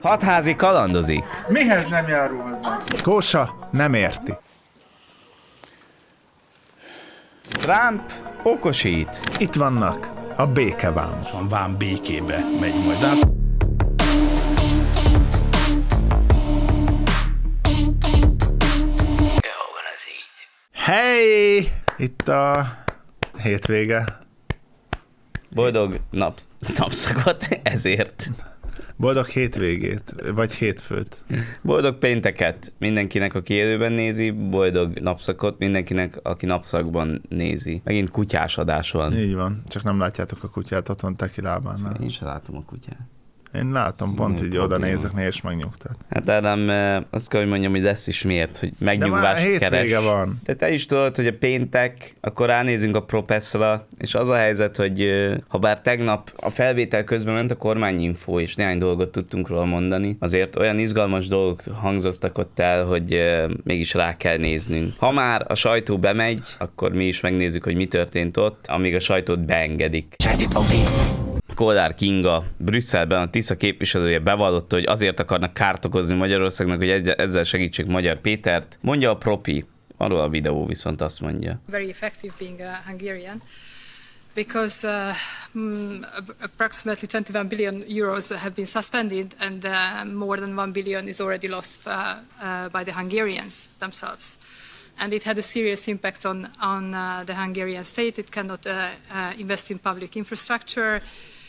Hatházi kalandozik. Mihez nem járul hozzá? Kósa nem érti. Trump okosít. Itt vannak a békevám. Van vám békébe megy majd át. Hey! Itt a hétvége. Boldog napszakot ezért. Boldog hétvégét, vagy hétfőt. Boldog pénteket mindenkinek, aki élőben nézi, boldog napszakot mindenkinek, aki napszakban nézi. Megint kutyás adás van. Így van, csak nem látjátok a kutyát, ott van Teki lábánál. Én sem látom a kutyát. Én látom, pont így oda nézek, és megnyugtat. Hát Ádám, azt kell, hogy mondjam, hogy lesz is miért, hogy De már megnyugvást keres. hétvége van. De te is tudod, hogy a péntek, akkor ránézünk a Propeszra, és az a helyzet, hogy ha bár tegnap a felvétel közben ment a kormányinfó, és néhány dolgot tudtunk róla mondani, azért olyan izgalmas dolgok hangzottak ott el, hogy mégis rá kell néznünk. Ha már a sajtó bemegy, akkor mi is megnézzük, hogy mi történt ott, amíg a sajtót beengedik. Kollár Kinga Brüsszelben a Tisza képviselője bevallotta, hogy azért akarnak kárt okozni Magyarországnak, hogy ezzel segítsék Magyar Pétert. Mondja a propi, arról a videó viszont azt mondja. Very effective being a Hungarian because approximately 21 billion euros have been suspended and more than 1 billion is already lost by the Hungarians themselves. And it had a serious impact on the Hungarian state. It cannot invest in public infrastructure.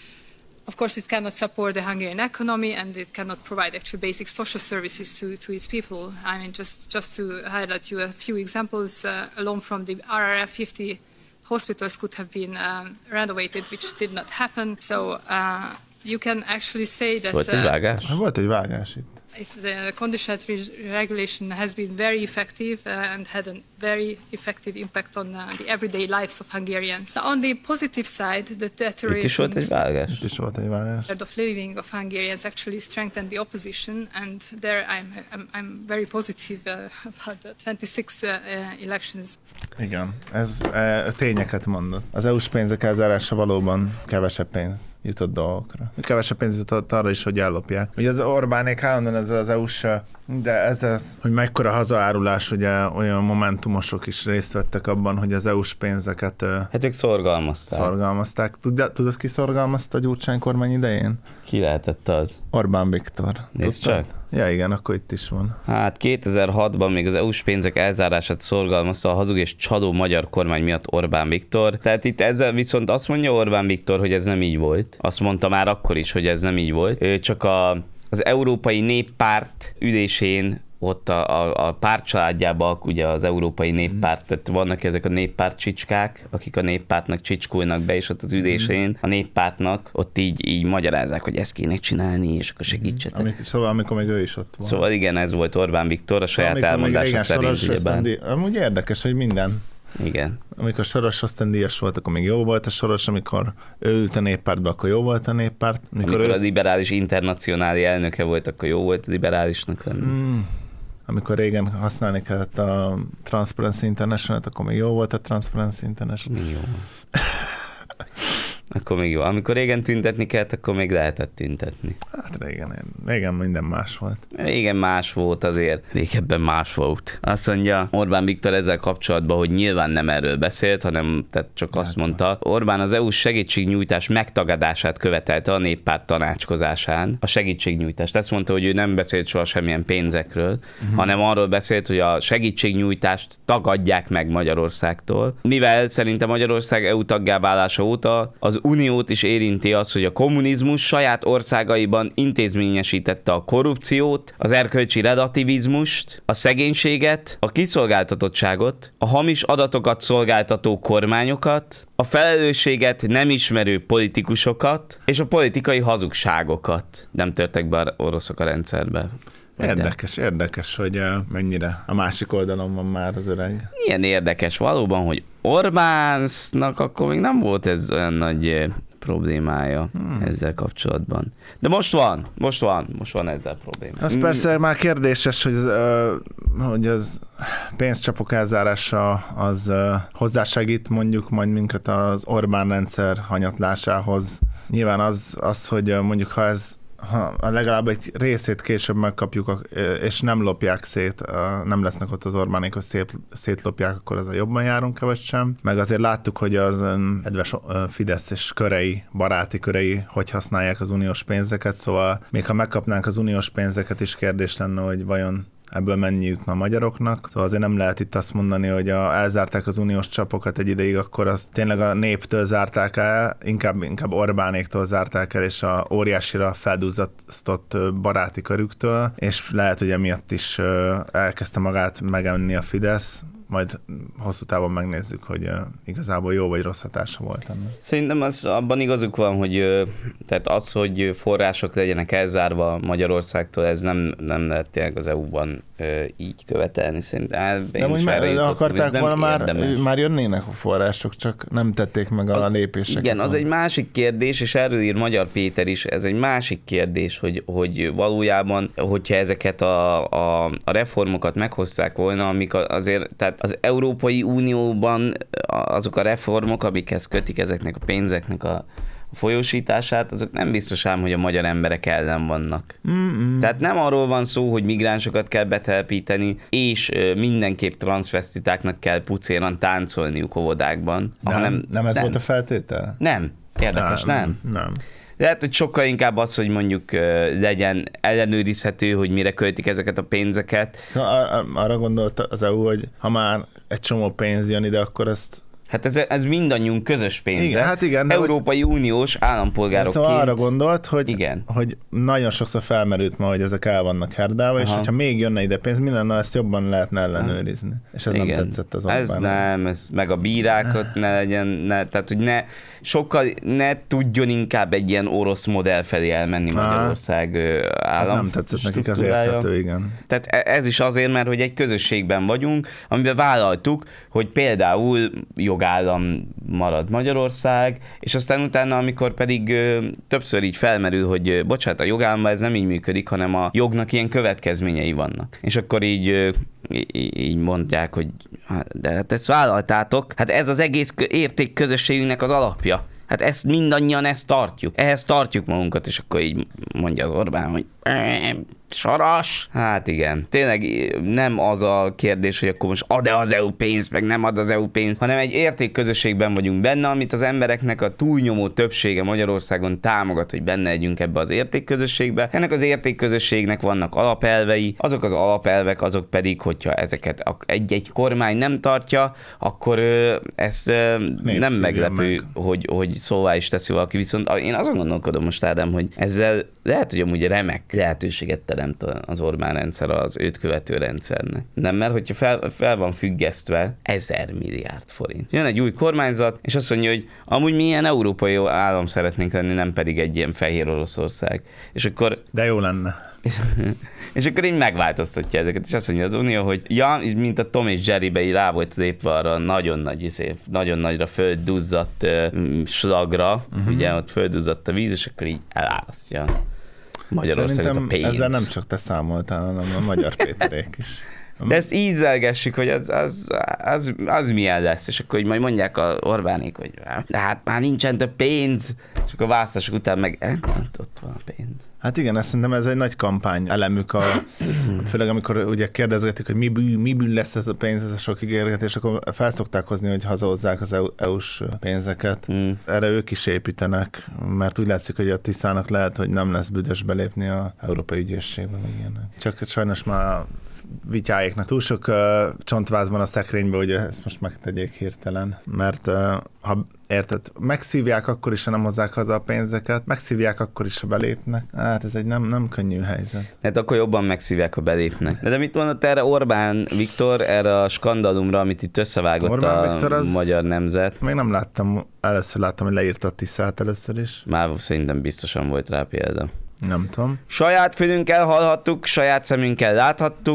Of course, it cannot support the Hungarian economy, and it cannot provide actually basic social services to its people. I mean, just to highlight you a few examples, alone from the RRF, 50 hospitals could have been renovated, which did not happen. So you can actually say that... Volt egy vágás? Volt egy vágás itt. The conditional regulation has been very effective and had a very effective impact on the everyday lives of Hungarians. On the positive side, the deterioration Itt is volt egy vágás? Itt is volt egy vágás. of living of Hungarians actually strengthened the opposition, and there I'm very positive about the 26 elections. Igen, ez tényeket mondott. Az EU-s pénzek elzárása valóban kevesebb pénz jutott dolgokra. Kevesebb pénz jutott arra is, hogy ellopják. Ugye az Orbánék állandóan ez az EU-s, de ez az, hogy mekkora hazaárulás, ugye olyan momentumosok is részt vettek abban, hogy az EU-s pénzeket Hát ők szorgalmazták. Tudod, ki szorgalmazta a Gyurcsány kormány idején? Ki lehetett az? Orbán Viktor. Nézd csak. Ja igen, akkor itt is van. Hát 2006-ban még az EU-s pénzek elzárását szorgalmazta a hazug és csaló magyar kormány miatt Orbán Viktor. Tehát itt ezzel viszont azt mondja Orbán Viktor, hogy ez nem így volt. Azt mondta már akkor is, hogy ez nem így volt. Ő csak az Európai Néppárt ülésén ott a pártcsaládjában, ugye az Európai Néppárt, tehát vannak ezek a néppárt csicskák, akik a néppártnak csicskulnak be, és ott az ülésén a néppártnak ott így magyarázzák, hogy ezt kéne csinálni, és akkor segítsetek. Szóval amikor még ő is ott van. Szóval igen, ez volt Orbán Viktor, a saját elmondása szerint. Amúgy érdekes, hogy minden. Igen. Amikor Soros ösztöndíjas volt, akkor még jó volt a Soros, amikor ő ült a néppártba, akkor jó volt a néppárt. Amikor a liberális internacionális elnöke volt, akkor jó volt a liberálisnak lenni. Amikor régen használni kellett a Transparency International-t, akkor még jó volt a Transparency International. Jó. Akkor még jó. Amikor régen tüntetni kellett, akkor még lehetett tüntetni. Hát régen minden más volt. Régen más volt azért. Régebben más volt. Azt mondja Orbán Viktor ezzel kapcsolatban, hogy nyilván nem erről beszélt, hanem tehát csak azt mondta. Orbán az EU-s segítségnyújtás megtagadását követelte a néppárt tanácskozásán. A segítségnyújtást. Ezt mondta, hogy ő nem beszélt soha semmilyen pénzekről, hanem arról beszélt, hogy a segítségnyújtást tagadják meg Magyarországtól. Mivel szerintem Magyarország EU taggá válása óta az Uniót is érinti az, hogy a kommunizmus saját országaiban intézményesítette a korrupciót, az erkölcsi relativizmust, a szegénységet, a kiszolgáltatottságot, a hamis adatokat szolgáltató kormányokat, a felelősséget nem ismerő politikusokat, és a politikai hazugságokat. Nem törtek be oroszok a rendszerbe. Érdekes, hogy mennyire a másik oldalon van már az öreg. Ilyen érdekes valóban, hogy Orbánnak akkor még nem volt ez olyan nagy problémája ezzel kapcsolatban. De most van ezzel probléma. Az persze már kérdéses, hogy az pénzcsapok elzárása az hozzásegít mondjuk majd minket az Orbán rendszer hanyatlásához. Nyilván az, hogy mondjuk ha ez ha legalább egy részét később megkapjuk, és nem lopják szét, nem lesznek ott az Orbánék, hogy szétlopják, akkor az a jobban járunk, vagy sem. Meg azért láttuk, hogy az kedves Fidesz és körei, baráti körei, hogy használják az uniós pénzeket, szóval még ha megkapnánk az uniós pénzeket is, kérdés lenne, hogy vajon ebből mennyi jutna a magyaroknak. Szóval azért nem lehet itt azt mondani, hogy elzárták az uniós csapokat egy ideig, akkor azt tényleg a néptől zárták el, inkább Orbánéktól zárták el, és a óriásira felduzzasztott baráti körüktől, és lehet, hogy emiatt is elkezdte magát megenni a Fidesz, majd hosszú távon megnézzük, hogy igazából jó vagy rossz hatása volt ennek. Szerintem abban igazuk van, hogy tehát az, hogy források legyenek elzárva Magyarországtól, ez nem lehet tényleg az EU-ban így követelni. Szerintem de úgy akarták volna már jönnének a források, csak nem tették meg a lépéseket. Igen, az egy másik kérdés, és erről ír Magyar Péter is, ez egy másik kérdés, hogy valójában, hogyha ezeket a reformokat meghozták volna, amik azért, tehát az Európai Unióban azok a reformok, amikhez kötik ezeknek a pénzeknek a folyósítását, azok nem biztos ám, hogy a magyar emberek ellen vannak. Tehát nem arról van szó, hogy migránsokat kell betelepíteni, és mindenképp transzvesztitáknak kell pucéran táncolniuk óvodákban. Nem ez volt a feltétel? Nem. Érdekes, nem? Nem. Lehet, hogy sokkal inkább az, hogy mondjuk legyen ellenőrizhető, hogy mire költik ezeket a pénzeket. Arra gondolt az EU, hogy ha már egy csomó pénz jön ide, akkor ezt... Hát ez mindannyiunk közös pénze. Igen, hát igen, Európai Uniós állampolgárokként. Szóval arra gondolt, igen. hogy nagyon sokszor felmerült ma, hogy ezek el vannak herdálva, és hogyha még jönne ide pénz, mi lenne, ezt jobban lehetne ellenőrizni. És ez igen. Nem tetszett az Orbánnak. Ez meg a bírákat ne legyen, tehát hogy ne tudjon inkább egy ilyen orosz modell felé elmenni Magyarország állam. Ez nem tetszett nekik, az érthető, igen. Tehát ez is azért, mert hogy egy közösségben vagyunk, amiben vállaltuk, hogy például jogállam marad Magyarország, és aztán utána, amikor pedig többször így felmerül, hogy bocsánat, a jogállamban ez nem így működik, hanem a jognak ilyen következményei vannak. És akkor így mondják, hogy de hát ezt vállaltátok, hát ez az egész értékközösségünknek az alapja. Hát ezt mindannyian tartjuk. Ehhez tartjuk magunkat, és akkor így mondja az Orbán, hogy Saras? Hát igen. Tényleg nem az a kérdés, hogy akkor most ad-e az EU pénzt, meg nem ad az EU pénzt, hanem egy értékközösségben vagyunk benne, amit az embereknek a túlnyomó többsége Magyarországon támogat, hogy benne legyünk ebbe az értékközösségbe. Ennek az értékközösségnek vannak alapelvei, azok az alapelvek, azok pedig, hogyha ezeket egy-egy kormány nem tartja, akkor ez nem meglepő, hogy szóvá is teszi valaki. Viszont én azon gondolkodom most, Ádám, hogy ezzel lehet, hogy amúgy remek lehetőséget teremt az Orbán rendszer az őt követő rendszernek. Nem, mert hogyha fel van függesztve 1000 milliárd forint. Jön egy új kormányzat, és azt mondja, hogy amúgy mi ilyen európai állam szeretnénk lenni, nem pedig egy ilyen Fehér Oroszország. És akkor... De jó lenne. És akkor így megváltoztatja ezeket, és azt mondja az Unió, hogy ja, mint a Tom és Jerrybe így rá volt lépve arra nagyon nagyra földduzzadt slagra, ugye ott földduzzadt a víz, és akkor így elárasztja Magyarországot a pénz. Ezzel nem csak te számoltál, hanem a Magyar Péterék is. De ezt ízelgessük, hogy az milyen lesz, és akkor így majd mondják a Orbánék, hogy de hát már nincsen több pénz, és akkor választások után meg ott van a pénz. Hát igen, szerintem ez egy nagy kampány elemük, főleg amikor ugye kérdezgetik, hogy miből lesz ez a pénz, ez a sok ígérgetés, akkor felszokták hozni, hogy hazahozzák az EU-s pénzeket. Erre ők is építenek, mert úgy látszik, hogy a Tiszának lehet, hogy nem lesz büdös belépni az Európai Ügyészségbe. Csak sajnos már vityáiknak túl sok csontváz van a szekrényben, hogy ezt most megtegyék hirtelen, mert ha érted, megszívják akkor is, ha nem hozzák haza a pénzeket, megszívják akkor is, ha belépnek. Hát ez egy nem könnyű helyzet. Hát akkor jobban megszívják, ha belépnek. De mit mondott erre Orbán Viktor, erre a skandalumra, amit itt összevágott Orbán a Viktor, magyar nemzet? Még nem láttam, először láttam, hogy leírta a Tiszát először is. Már szerintem biztosan volt rá példa. Nem tudom. Saját fülünkkel hallhattuk, saját szemünkkel láthattuk,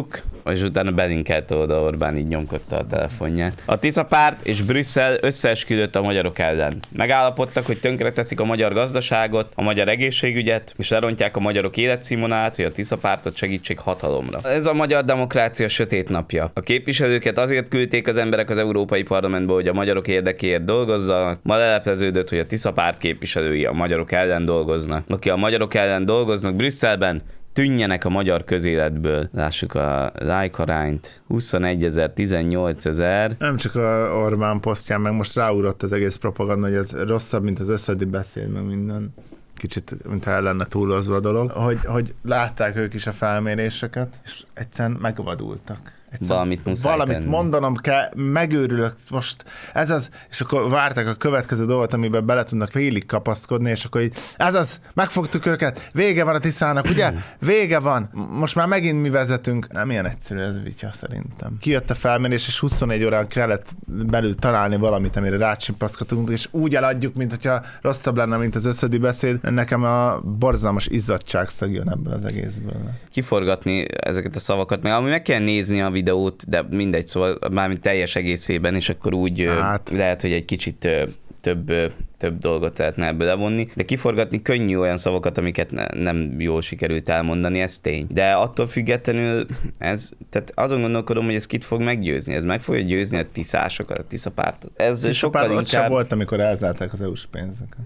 és utána belinkelte oda, Orbán így nyomkodta a telefonját. A Tisza párt és Brüsszel összeesküdött a magyarok ellen. Megállapodtak, hogy tönkreteszik a magyar gazdaságot, a magyar egészségügyet, és lerontják a magyarok életszínvonalát, hogy a Tisza pártot segítsék hatalomra. Ez a magyar demokrácia sötét napja. A képviselőket azért küldték az emberek az Európai Parlamentbe, hogy a magyarok érdekéért dolgozzanak. Ma lelepleződött, hogy a Tisza párt képviselői a magyarok ellen dolgoznak. Aki a magyarok ellen dolgoznak Brüsszelben, tűnjenek a magyar közéletből. Lássuk a like arányt. 21 000, 18 000. Nem csak a Orbán posztján, meg most ráugrott az egész propaganda, hogy ez rosszabb, mint az összedi beszéd, meg minden. Kicsit, mintha el lenne túlozva a dolog. Hogy látták ők is a felméréseket, és egyszerűen megvadultak. Valamit mondanom kell, megőrülök most, ez az, és akkor várták a következő dolgot, amiben bele tudnak félig kapaszkodni, és akkor így, ez az, megfogtuk őket, vége van a Tiszának, ugye? Vége van, most már megint mi vezetünk. Nem ilyen egyszerű ez vitya szerintem. Kijött a felmérés, és 24 órán kellett belül találni valamit, amire rácsimpaszkodunk, és úgy eladjuk, mint hogyha rosszabb lenne, mint az összödi beszéd. Nekem a borzalmas izzadságszag jön ebből az egészből. Kiforgatni ezeket a szavakat, meg kell nézni a videót, de mindegy, szóval mármint teljes egészében, és akkor úgy lehet, hogy egy kicsit több dolgot lehetne ebből levonni, de kiforgatni könnyű olyan szavakat, amiket nem jól sikerült elmondani, ez tény. De attól függetlenül tehát azon gondolkodom, hogy ez kit fog meggyőzni. Ez meg fogja győzni a tiszásokat, a Tisza pártot. Ez sokkal inkább... Ott sem volt, amikor elzárták az EU-s pénzeket.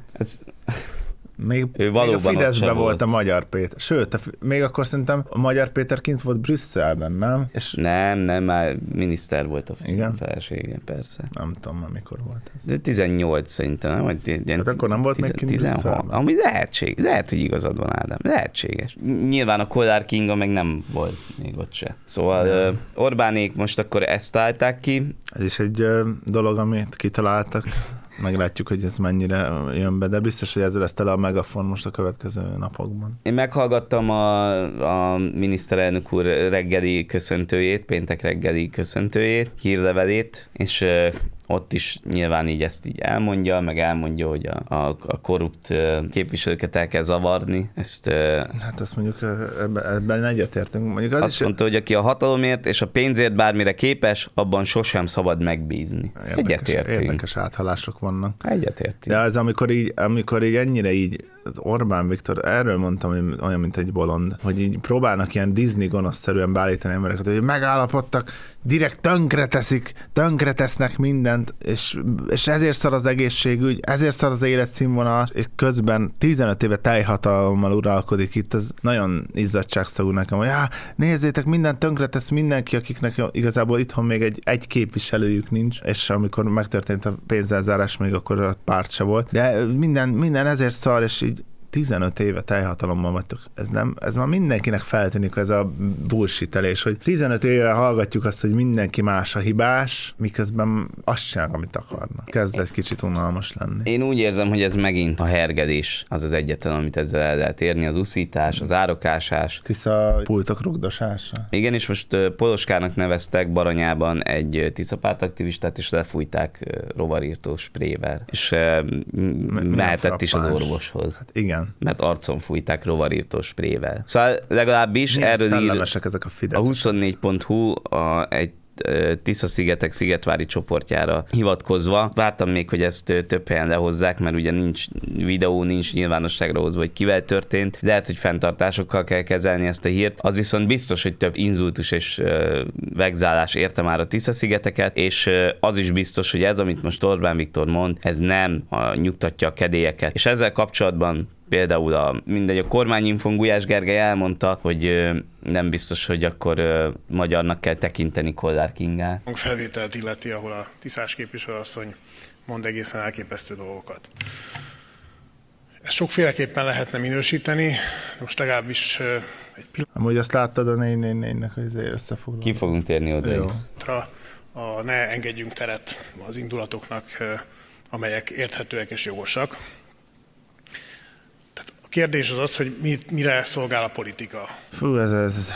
Még a Fideszben volt a Magyar Péter. Sőt, még akkor szerintem a Magyar Péter kint volt Brüsszelben, nem? És nem, már miniszter volt a felesége, persze. Nem tudom már mikor volt ez. De 18 szerintem, nem? Vagy hát akkor nem volt még kint Brüsszelben? Ami lehet, hogy igazad van, Ádám. Lehetséges. Nyilván a Kollár Kinga meg nem volt még ott se. Szóval Orbánék most akkor ezt állták ki. Ez is egy dolog, amit kitaláltak. Meglátjuk, hogy ez mennyire jön be, de biztos, hogy ezzel lesz tele a megafon most a következő napokban. Én meghallgattam a miniszterelnök úr reggeli köszöntőjét, péntek reggeli köszöntőjét, hírlevelét, és ott is nyilván így ezt így elmondja, meg elmondja, hogy a korrupt képviselőket el kell zavarni. Hát azt mondjuk ebben egyetértünk. Mondjuk azt mondta, hogy aki a hatalomért és a pénzért bármire képes, abban sosem szabad megbízni. Egyetértünk. Érdekes áthalások vannak. Egyetértünk. De az, amikor így ennyire így Orbán Viktor, erről mondtam, hogy olyan, mint egy bolond, hogy így próbálnak ilyen Disney gonoszszerűen beállítani embereket, hogy megállapodtak, direkt tönkretesznek mindent, és ezért szar az egészségügy, ezért szar az életszínvonal, és közben 15 éve teljhatalommal uralkodik itt, ez nagyon izzadságszagú nekem, hogy nézzétek, mindent tönkretesz mindenki, akiknek igazából itthon még egy képviselőjük nincs, és amikor megtörtént a pénzelzárás, még akkor a párt se volt, de minden ezért szar, és így 15 éve teljhatalommal vagytok. Ez már mindenkinek feltűnik ez a bullshitelés, hogy 15 éve hallgatjuk azt, hogy mindenki más a hibás, miközben azt csinálnak, amit akarnak. Kezd egy kicsit unalmas lenni. Én úgy érzem, hogy ez megint a hergedés, az az egyetlen, amit ezzel el lehet érni, az uszítás, az árokásás. Tisza pultok rugdosása. Igen, és most Poloskának neveztek Baranyában egy Tisza párt aktivistát, és lefújták rovarírtó sprével. És mehetett is az orvoshoz. Hát igen. Mert arcon fújták rovarírtó sprével. Szóval legalábbis erről ír ezek a a 24.hu egy Tisza-szigetek szigetvári csoportjára hivatkozva. Vártam még, hogy ezt több helyen lehozzák, mert ugye nincs videó, nincs nyilvánosságra hozva, hogy kivel történt. Lehet, hogy fenntartásokkal kell kezelni ezt a hírt. Az viszont biztos, hogy több inzultus és vegzálás érte már a Tisza-szigeteket, és az is biztos, hogy ez, amit most Orbán Viktor mond, ez nem nyugtatja a kedélyeket. És ezzel kapcsolatban például a kormányinfon Gulyás Gergely elmondta, hogy nem biztos, hogy akkor magyarnak kell tekinteni Kollár Kingát. A felvételt illeti, ahol a tiszás képviselőasszony mond egészen elképesztő dolgokat. Ezt sokféleképpen lehetne minősíteni, de most legalábbis egy pillanatra. Amúgy azt láttad a 444-nek, hogy összefoglalva. Ki fogunk térni oda. Ne engedjünk teret az indulatoknak, amelyek érthetőek és jogosak. A kérdés az, hogy mire szolgál a politika. Fú, ez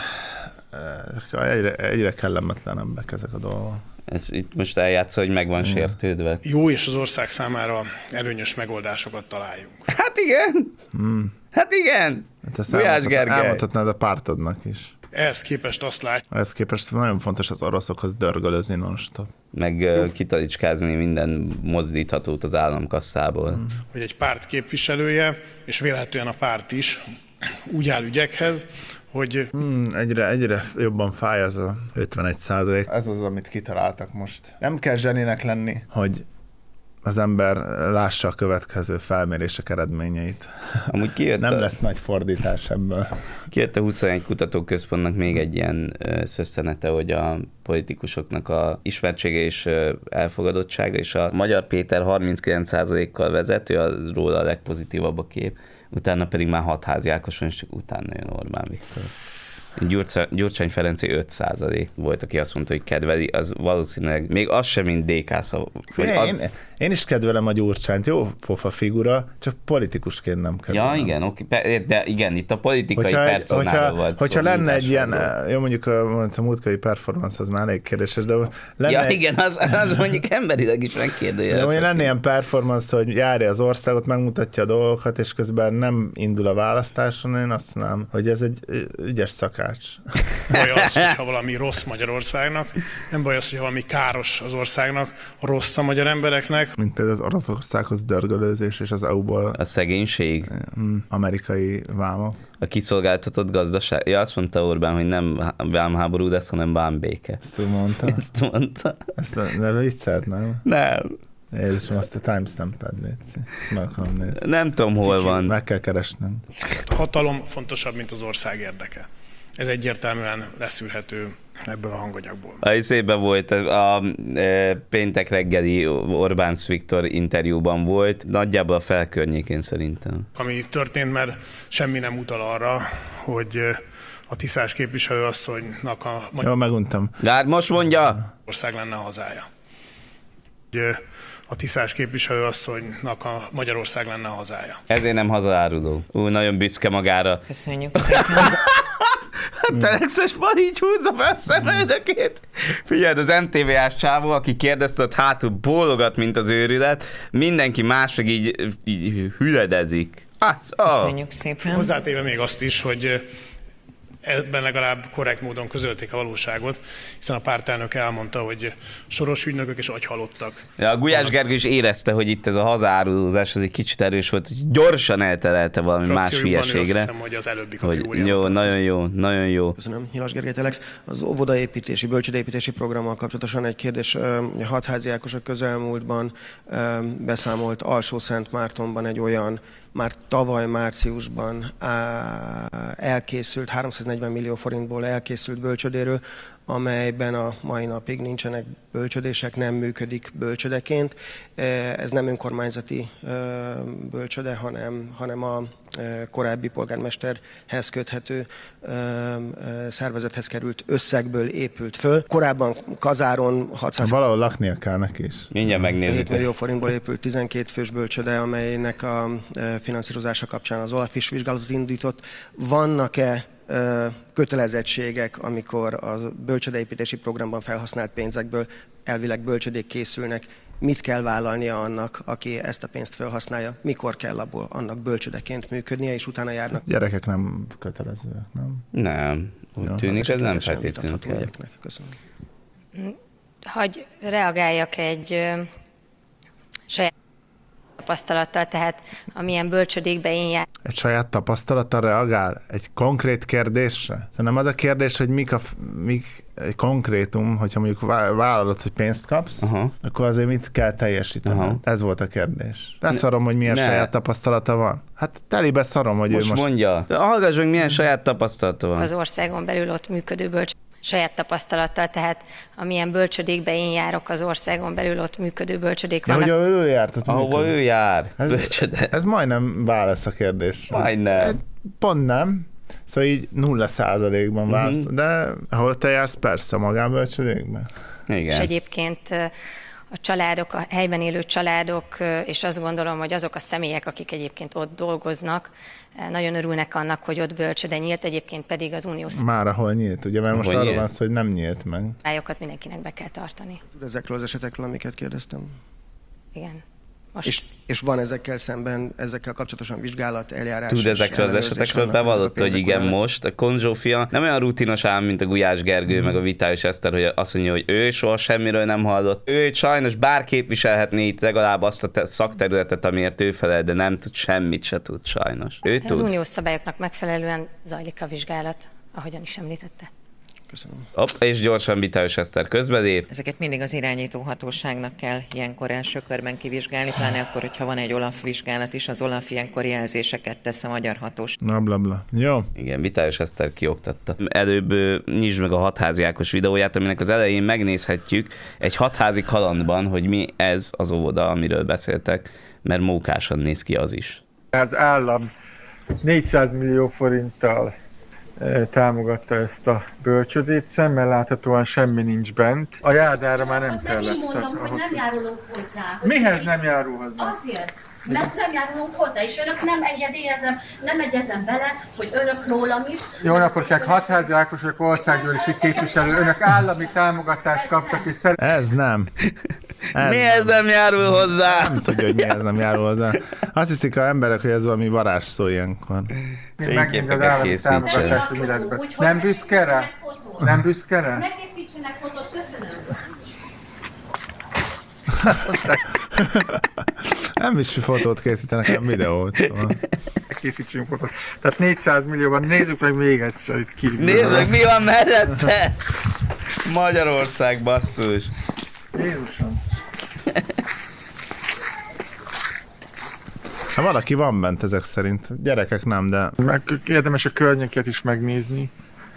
egyre kellemetlenebbek ezek a dolgok. Ez itt most eljátsza, hogy meg van sértődve. Jó és az ország számára előnyös megoldásokat találjunk. Hát igen! Hát igen! Hát ezt elmondhatnád a pártodnak is. Ehhez képest azt látjuk, Ehhez képest nagyon fontos az oroszokhoz dörgölözni non-stop. Meg kitalicskázni minden mozdíthatót az államkasszából. hogy egy párt képviselője, és vélhetően a párt is úgy áll ügyekhez, hogy Egyre jobban fáj az a 51%. Ez az, amit kitaláltak most. Nem kell zseninek lenni, hogy az ember lássa a következő felmérések eredményeit. Amúgy kijött Nem lesz nagy fordítás ebből. Kijött a 21 kutatóközpontnak még egy ilyen szösszenete, hogy a politikusoknak a ismertsége és elfogadottsága, és a Magyar Péter 39%-kal vezet, ő róla a legpozitívabb a kép, utána pedig már Hatházi Ákoson, és csak utána jön Orbán Viktor. Gyurcsány Ferenci 5% volt, aki azt mondta, hogy kedveli, az valószínűleg még az sem, mint DK szó. Én is kedvelem a Gyurcsányt, jó pofa figura, csak politikusként nem kedvelem. Ja, igen, de igen, itt a politikai personáról volt hogyha szó, lenne egy ilyen, jó mondjuk a múltkori performance az már elég kérdéses, de lenne ja, igen, az mondjuk emberileg is megkérdőjelezhető. De lenne ilyen performance, hogy járja az országot, megmutatja a dolgokat, és közben nem indul a választáson, én azt nem, hogy ez egy ügyes szakács. baj az, hogyha valami rossz Magyarországnak, nem baj az, hogyha valami káros az országnak, rossz a magyar embereknek. Mint például az Oroszországhoz dörgölőzés, és az EU-ból A szegénység, amerikai vámok. a kiszolgáltatott gazdaság. Ja, azt mondta Orbán, hogy nem vámháború lesz, hanem vámbéke. Ezt ő mondta? Ezt mondta. De viccelt, nem? Nem. Jézusom, azt a timestamped, létszik. Ezt meg akarom nézni. Nem tudom, hol van. Meg kell keresnem. A hatalom fontosabb, mint az ország érdeke. Ez egyértelműen leszűrhető ebből a hanganyagból. A szépen volt, a péntek reggeli Orbán Viktor interjúban volt, nagyjából a felkörnyékén szerintem. Ami történt, mert semmi nem utal arra, hogy a Tiszás képviselőasszonynak a Jó, meguntam. De hát most mondja! Magyarország lenne a hazája. Hogy a Tiszás képviselőasszonynak a Magyarország lenne a hazája. Ezért nem hazaáruló. Nagyon büszke magára. Köszönjük szépen. A Telexes Pali így húzza fel szemöldökét. Figyeld, az MTV-ás csávó, aki kérdezte, ott hátul bólogat, mint az őrület, mindenki más meg így hüledezik. Köszönjük szépen. Hozzátéve még azt is, hogy ebben legalább korrekt módon közölték a valóságot, hiszen a pártelnök elmondta, hogy soros ügynökök és agyhalottak. Ja, a Gulyás Gergő is érezte, hogy itt ez a hazaárulózás, ez egy kicsit erős volt, hogy gyorsan elterelte valami más hülyeségre. Azt hiszem, hogy az előbbi Hogy kategóriában. jó, nagyon jó, nagyon jó. Köszönöm. Nyilas Gergely Telex. Az óvodaépítési, bölcsődeépítési programmal kapcsolatosan egy kérdés. A Hatházi Ákos a közelmúltban beszámolt Alsó-Szentmártonban egy olyan már tavaly márciusban elkészült, 340 millió forintból elkészült bölcsödéről, amelyben a mai napig nincsenek bölcsödések, nem működik bölcsödeként. Ez nem önkormányzati bölcsöde, hanem a korábbi polgármesterhez köthető szervezethez került összegből épült föl. Korábban kazáron 600 Valahol laknia kell neki is. Mindjárt 7 megnézzük. millió forintból épült 12 fős bölcsöde, amelynek a finanszírozása kapcsán az OLAF is vizsgálatot indított. Vannak-e kötelezettségek, amikor a bölcsödeépítési programban felhasznált pénzekből elvileg bölcsödék készülnek? Mit kell vállalnia annak, aki ezt a pénzt felhasználja? Mikor kell abból annak bölcsödeként működnie, és utána járnak? Gyerekek nem kötelezőek, nem? Nem. Úgy tűnik, ez nem feltétlenül kell. Ügyeknek. Köszönöm. Hogy reagáljak egy saját tapasztalattal, tehát amilyen bölcsödékbe én jár. Egy saját tapasztalattal reagál? Egy konkrét kérdésre? Nem az a kérdés, hogy mik egy konkrétum, hogyha mondjuk vállalod, hogy pénzt kapsz, akkor azért mit kell teljesíteni? Ez volt a kérdés. De szarom, hogy milyen saját tapasztalata van. Hát telibe szarom, hogy most mondja. Hallgass meg, milyen saját tapasztalata van. Az országon belül ott működő saját tapasztalattal, tehát amilyen bölcsödékbe én járok az országon belül, ott működő bölcsödék vannak. Hogy ő járt, ahova ő jár. Ez majdnem válasz a kérdésre. Majdnem. Pont nem. Szóval így 0%-ban válasz. De ahol te jársz, persze magánbölcsödékben. Igen. És egyébként a családok, a helyben élő családok, és azt gondolom, hogy azok a személyek, akik egyébként ott dolgoznak, nagyon örülnek annak, hogy ott bölcsöde nyílt, egyébként pedig az uniós Már ahol nyílt, ugye, mert most arról van szó, hogy nem nyílt meg. szabályokat mindenkinek be kell tartani. Ezekről az esetekről, amiket kérdeztem. Igen. Most. És van ezekkel kapcsolatosan vizsgálat, eljárás. Tud ezekről az esetekről, bevallott, hogy igen, most a Kon Zsófia nem olyan rutinos ám, mint a Gulyás Gergő, meg a Vitályos Eszter, hogy azt mondja, hogy ő soha semmiről nem hallott. Ő sajnos bár képviselhetné itt legalább azt a szakterületet, amiért ő felel, de nem tud, semmit se tud sajnos. Ő Az tud. uniós szabályoknak megfelelően zajlik a vizsgálat, ahogyan is említette. Köszönöm. És gyorsan Vitályos Eszter közbelép. Ezeket mindig az irányító hatóságnak kell ilyenkor első körben kivizsgálni, pláne akkor, hogyha van egy OLAF vizsgálat is, az OLAF ilyenkor jelzéseket tesz a magyar hatóság. Bla. Jó. Igen, Vitályos Eszter kioktatta. Előbb nyisd meg a Hatházi Ákos videóját, aminek az elején megnézhetjük egy hatházi kalandban, hogy mi ez az óvoda, amiről beszéltek, mert mókásan néz ki az is. Az állam 400 millió forinttal támogatta ezt a bölcsödét, szemmel láthatóan semmi nincs bent. A jádára már nem kellett. Én mondom, hogy nem járulunk hozzá. Mihez nem járul hozzá? Azért, mert nem járulunk hozzá, és önök nem egyezem bele, hogy önök rólam is. Jó napot kívánok, Hatházi Ákosok országgyűlési képviselő. Önök állami támogatást kaptak, és Ez nem. Mihez nem járul hozzá? Nem tudja, hogy mihez nem járul hozzá. Azt hiszik az emberek, hogy ez valami varázsszó ilyenkor. Fényképeket készítsen. Nem büszke rá? Nem büszke rá? Ne készítsenek fotót, köszönöm. Nem is fotót készítenek, hanem videót. Szóval. Készítsünk fotót. Tehát 400 millióban, nézzük meg még egyszer itt kívül. Nézd meg, mi van mellette! Magyarország, basszus. Jézusom. Ha valaki van bent ezek szerint. Gyerekek nem, de... Meg érdemes a környéket is megnézni.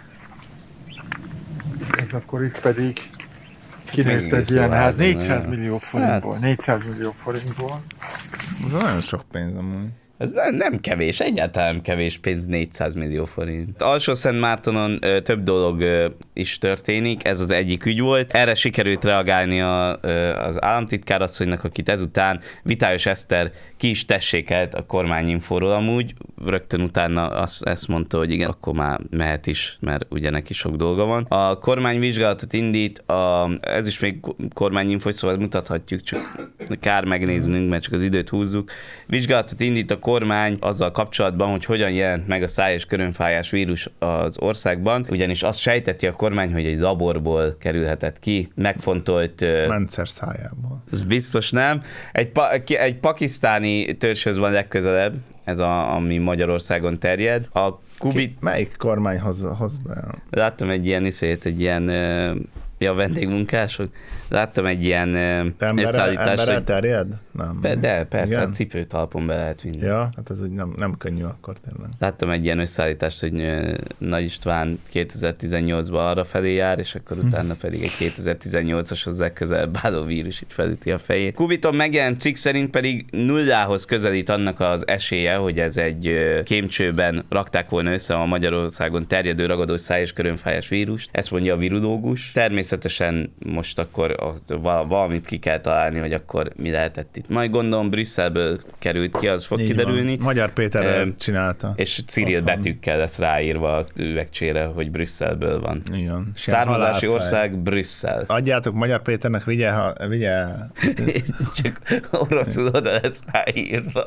És akkor itt pedig kinőtt egy ilyen ház. 400 millió forintból. 400 millió forintból. Ez nagyon sok pénz amúgy. Ez nem kevés, egyáltalán nem kevés pénz, 400 millió forint. Alsó-Szentmártonon több dolog is történik, ez az egyik ügy volt. Erre sikerült reagálni az államtitkárasszonynak, akit ezután Vitályos Eszter ki is tessékelt a kormányinfóról amúgy. Rögtön utána ezt mondta, hogy igen, akkor már mehet is, mert ugye neki sok dolga van. A kormány vizsgálatot indít, ez is még kormányinfó, szóval mutathatjuk, csak kár megnéznünk, mert csak az időt húzzuk. Vizsgálatot indít a kormány azzal kapcsolatban, hogy hogyan jelent meg a száj- és körömfájás vírus az országban, ugyanis azt sejteti a kormány, hogy egy laborból kerülhetett ki, megfontolt... Mentszer szájából. Ez biztos nem. Egy pakisztáni törzshöz van legközelebb, ez ami Magyarországon terjed. A Melyik kormány hoz be? Láttam egy ilyen vendégmunkások. Láttam egy ilyen összeállítást. Emberrel terjed? Nem. De persze, igen? a cipőtalpon be lehet vinni. Ja, hát ez úgy nem könnyű akkor tényleg. Láttam egy ilyen összeállítást, hogy Nagy István 2018-ban arra felé jár, és akkor utána pedig egy 2018-ashoz legközelebb álló vírus itt felüti a fejét. Kubiton megjelent cikk szerint pedig nullához közelít annak az esélye, hogy ez egy kémcsőben rakták volna össze a Magyarországon terjedő ragadós száj- és körömfájás vírust. Ezt mondja a virológus. Természetesen most akkor valamit ki kell találni, hogy akkor mi lehetett itt. Majd gondolom Brüsszelből került ki, az fog így kiderülni. Van. Magyar Péter csinálta. És Cyril betűkkel lesz ráírva a üvegcsére, hogy Brüsszelből van. Igen. Származási ország Brüsszel. Adjátok Magyar Péternek, vigye. Csak oroszul oda lesz ráírva.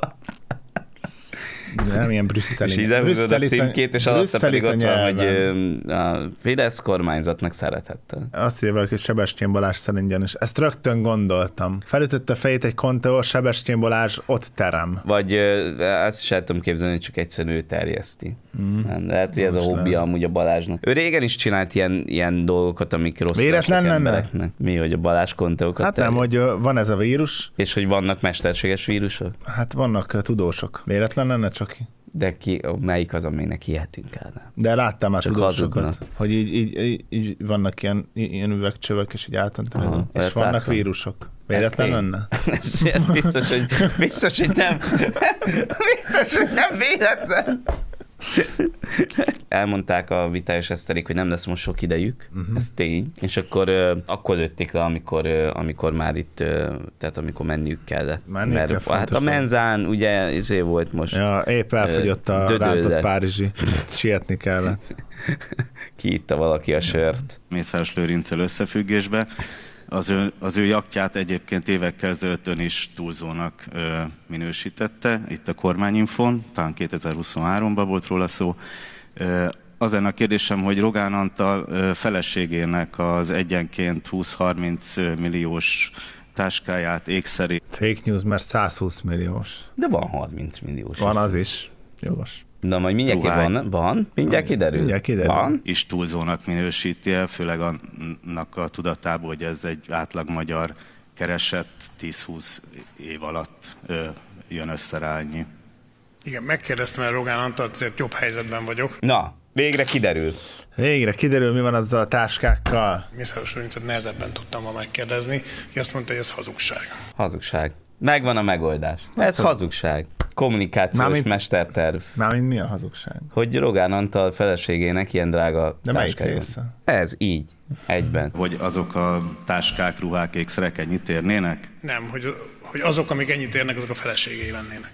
Nem ilyen brüsszeli. És ide húzod a címkét, és alatta pedig ott van, hogy a Fidesz kormányzatnak szeretette. Azt írja, hogy Sebestyén Balázs szerint, és ezt rögtön gondoltam. Felütötte fejét egy konteó, Sebestyén Balázs ott terem. Vagy ezt sem tudom képzelni, hogy csak egyszerűen ő terjeszti. Nem, de lehet, hogy ez a hobbija amúgy a Balázsnak. Ő régen is csinált ilyen dolgokat, amik rosszak embereknek. Mi, hogy a Balázs konteókat Hát nem, hogy van ez a vírus. És hogy vannak mesterséges vírusok? Hát vannak tudósok. Véletlen lenne csak. De melyik az, aminek hihetünk el? De láttam már csak tudósokat, hazudnak. hogy így vannak ilyen üvegcsövek, és így általán. És vannak látom. vírusok. Véletlen lenne? Biztos, hogy nem. Biztos, hogy nem véletlen. Elmondták a Vitályos Eszterék, hogy nem lesz most sok idejük, ez tény, és akkor lőtték le, amikor már itt, tehát amikor menniük kellett. Mert hát a Menzán ugye volt most. Ja, épp elfogyott a rántott párizsi, sietni kellett. Kiitta valaki a sört. Mészáros Lőrinccel összefüggésbe. Az ő jachtját egyébként évekkel ezelőtt is túlzónak minősítette, itt a Kormányinfón, talán 2023-ban volt róla szó. Az lenne a kérdésem, hogy Rogán Antal feleségének az egyenként 20-30 milliós táskáját, ékszerét. Fake news, mert 120 milliós. De van 30 milliós. Van az is. Jogos. Na majd mindjárt van? Mindjárt kiderül. Mindjárt kiderül. Van? Is túlzónak minősíti el, főleg annak a tudatában, hogy ez egy átlag magyar keresett 10-20 év alatt jön össze rá ennyi. Igen, megkérdeztem el Rogán Antalt, azért jobb helyzetben vagyok. Na, végre kiderül. Végre kiderül, mi van azzal a táskákkal. Mészáros Lőrincet nehezebben tudtam ma megkérdezni, ki azt mondta, hogy ez hazugság. Hazugság. Megvan a megoldás. Ez hazugság. Kommunikációs mesterterv. Mármint mi a hazugság? Hogy Rogán Antal feleségének ilyen drága de táskája. melyik része? Ez így. Egyben. Hogy azok a táskák, ruhák, ékszerek ennyit érnének? Nem, hogy azok, amik ennyit érnek, azok a feleségei lennének.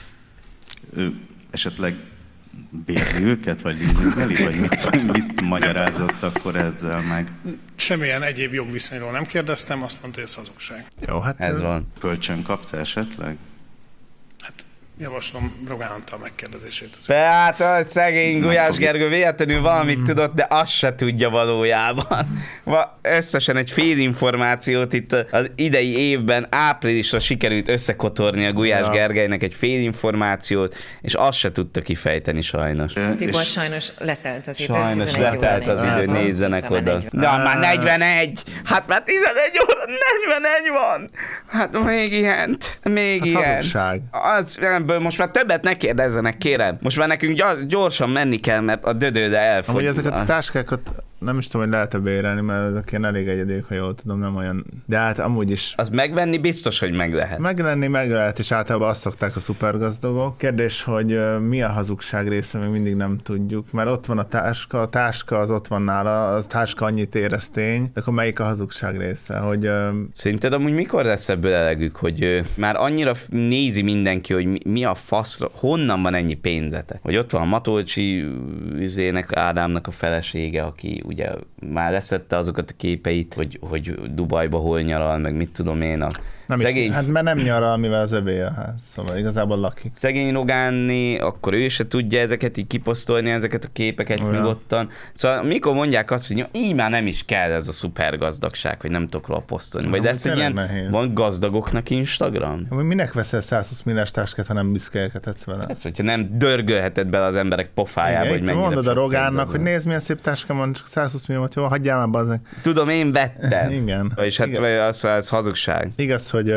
Esetleg bérli őket, vagy leasingeli, vagy mit magyarázott akkor ezzel meg? Semmilyen egyéb jogviszonyról nem kérdeztem, azt mondta, hogy ez hazugság. Jó, hát ez van. Kölcsön kapta esetleg? Hát javaslom Rogán Antal megkérdezését. Tehát a szegény Gulyás Gergő véletlenül valamit tudott, de azt se tudja valójában. Összesen egy fél információt itt az idei évben áprilisra sikerült összekotorni a Gulyás Gergelynek egy fél információt, és azt se tudta kifejteni sajnos. Tibor, sajnos letelt az idő. Sajnos letelt az idő, nézzenek oda. De már 41! Hát már 11 óra 41 van! Hát még ilyen. Hazugság. Ebből most már többet ne kérdezzenek, kérem. Most már nekünk gyorsan menni kell, mert a dödőde elfogy. Amúgy ezeket a táskákat nem is tudom, hogy lehet-e bérelni, mert ezek ilyen elég egyedék, ha jól tudom, nem olyan. De hát amúgy is. Az megvenni biztos, hogy meg lehet. Megvenni meg lehet, és általában azt szokták a szupergazdagok. Kérdés, hogy mi a hazugság része, még mindig nem tudjuk. Mert ott van a táska az ott van nála, az táska annyit ér, ez tény. De akkor melyik a hazugság része? Hogy, szerinted amúgy mikor lesz ebből elegük, hogy már annyira nézi mindenki, hogy mi a faszra, honnan van ennyi pénzetek? Hogy ott van a Matolcsi Ádámnak a felesége, aki ugye már leszette azokat a képeit, hogy Dubajba hol nyaral, meg mit tudom én. Nem szegény... is, hát mert nem nyaral, mivel az övé a ház, szóval igazából lakik. Szegény Rogánné, akkor ő se tudja ezeket így kiposztolni, ezeket a képeket nyugodtan. Szóval mikor mondják azt, hogy így már nem is kell ez a szuper gazdagság, hogy nem tudok róla posztolni. Vagy lesz egy ilyen, nehéz. Van gazdagoknak Instagram? Minek veszel 120 milliós táskát, ha nem büszkélkedhetsz vele? Ez, hogyha nem dörgölheted bele az emberek pofájába, hogy mennyire mondod a Rogánnak, hogy nézd, milyen szép táska van, csak 120 milliót, jó, hagyjál már bazzeg. Tudom, én vettem. Igen. És hát ez hazugság. Igaz, hogy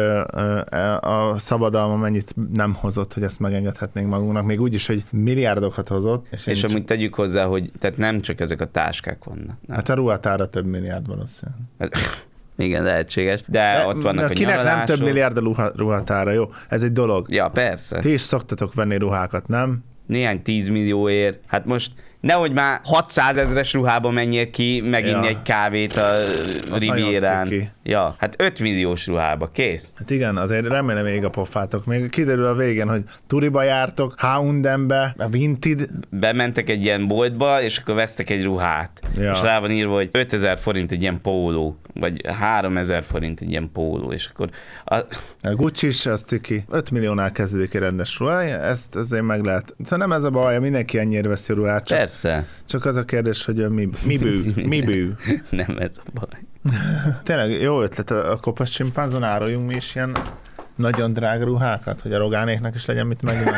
a szabadalma mennyit nem hozott, hogy ezt megengedhetnénk magunknak, még úgy is, hogy milliárdokat hozott. És amúgy tegyük hozzá, hogy tehát nem csak ezek a táskák vannak. Nem. Hát a ruhatára több milliárd valószínűleg. Igen, lehetséges, de ott vannak a kinek nyaralások. nem több milliárd a ruhatára, jó? Ez egy dolog. Ja, persze. Ti is szoktatok venni ruhákat, nem? Néhány 10 millióért. Hát most nehogy már 600 000-es ruhába menjél ki, meginni egy kávét a Rivierán. Ja, hát 5 milliós ruhába, kész. Hát igen, azért remélem még a pofátok. Még kiderül a végén, hogy turiba jártok, H&M-be, a Vinted. Bementek egy ilyen boltba, és akkor vesztek egy ruhát. Ja. És rá van írva, hogy 5000 forint egy ilyen póló, vagy 3000 forint egy ilyen póló, és akkor... A Gucci is, az ciki. 5 milliónál kezdődik egy rendes ruha, ezt azért meg lehet. Szóval nem ez a baj, mindenki ennyire veszi ruhát. Persze. Csak az a kérdés, hogy mi bű. Nem ez a baj. Tényleg jó ötlet, a kopasz csimpánzon áruljunk mi is ilyen nagyon drága ruhákat, hogy a Rogánéknak is legyen mit megvenni.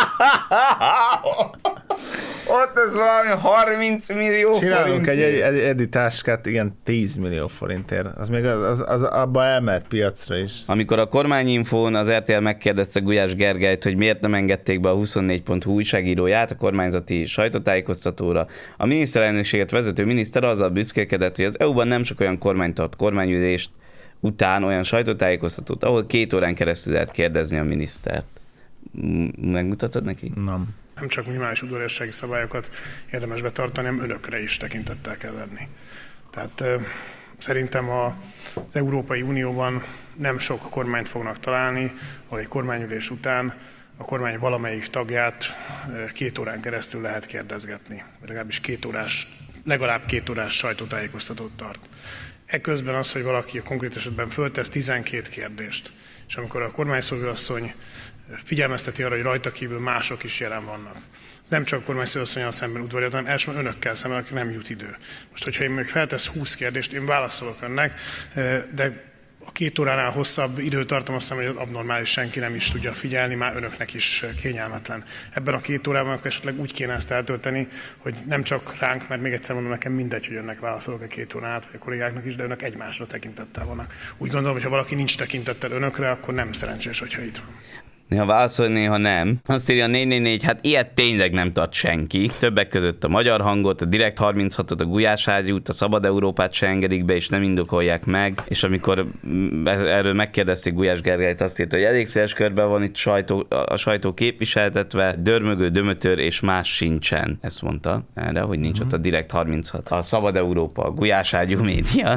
Ott ez valami 30 millió csinálunk forint. egy editáskát, igen, 10 millió forintért. Az még az abba elmehet piacra is. Amikor a Kormányinfón az RTL megkérdezte Gulyás Gergelyt, hogy miért nem engedték be a 24.hu újságíróját a kormányzati sajtótájékoztatóra, a miniszterelnökséget vezető miniszter azzal büszkélkedett, hogy az EU-ban nem sok olyan kormány tart kormányülést után olyan sajtótájékoztatót, ahol 2 órán keresztül lehet kérdezni a minisztert. Megmutatod neki? Nem. Nem csak minimális udvariassági szabályokat érdemes betartani, hanem önökre is tekintettel kell venni. Tehát szerintem az Európai Unióban nem sok kormányt fognak találni, ahol egy kormányülés után a kormány valamelyik tagját 2 órán keresztül lehet kérdezgetni. Legalábbis legalább 2 órás sajtótájékoztatót tart. Ekközben az, hogy valaki a konkrét esetben föltesz 12 kérdést, és amikor a kormányszóvivőasszony figyelmezteti arra, hogy rajta kívül mások is jelen vannak. Ez nem csak a kormányszóvivőasszonnyal szemben udvariat, hanem elsősorban önökkel szemben, akik nem jut idő. Most, hogyha én még feltesz 20 kérdést, én válaszolok önnek, de a 2 óránál hosszabb időtartam, azt hiszem, hogy az abnormális, senki nem is tudja figyelni, már önöknek is kényelmetlen. Ebben a 2 órában akkor esetleg úgy kéne ezt eltölteni, hogy nem csak ránk, mert még egyszer mondom, nekem mindegy, hogy önnek válaszolok egy 2 órán át, vagy a kollégáknak is, de önök egymásra tekintettel vannak. Úgy gondolom, hogy ha valaki nincs tekintettel önökre, akkor nem szerencsés, hogyha itt van. Néha válaszol, néha nem. Azt írja 444, hát ilyet tényleg nem tart senki. Többek között a Magyar Hangot, a Direkt 36-ot, a Gulyás Ágyút, a Szabad Európát se engedik be, és nem indokolják meg. És amikor erről megkérdezték Gulyás Gergelyt, azt írta, hogy elég széles körben van itt a sajtó képviseltetve, dörmögő, dömötör és más sincsen. Ezt mondta erre, hogy nincs ott a Direkt 36. A Szabad Európa, a Gulyás Ágyú média,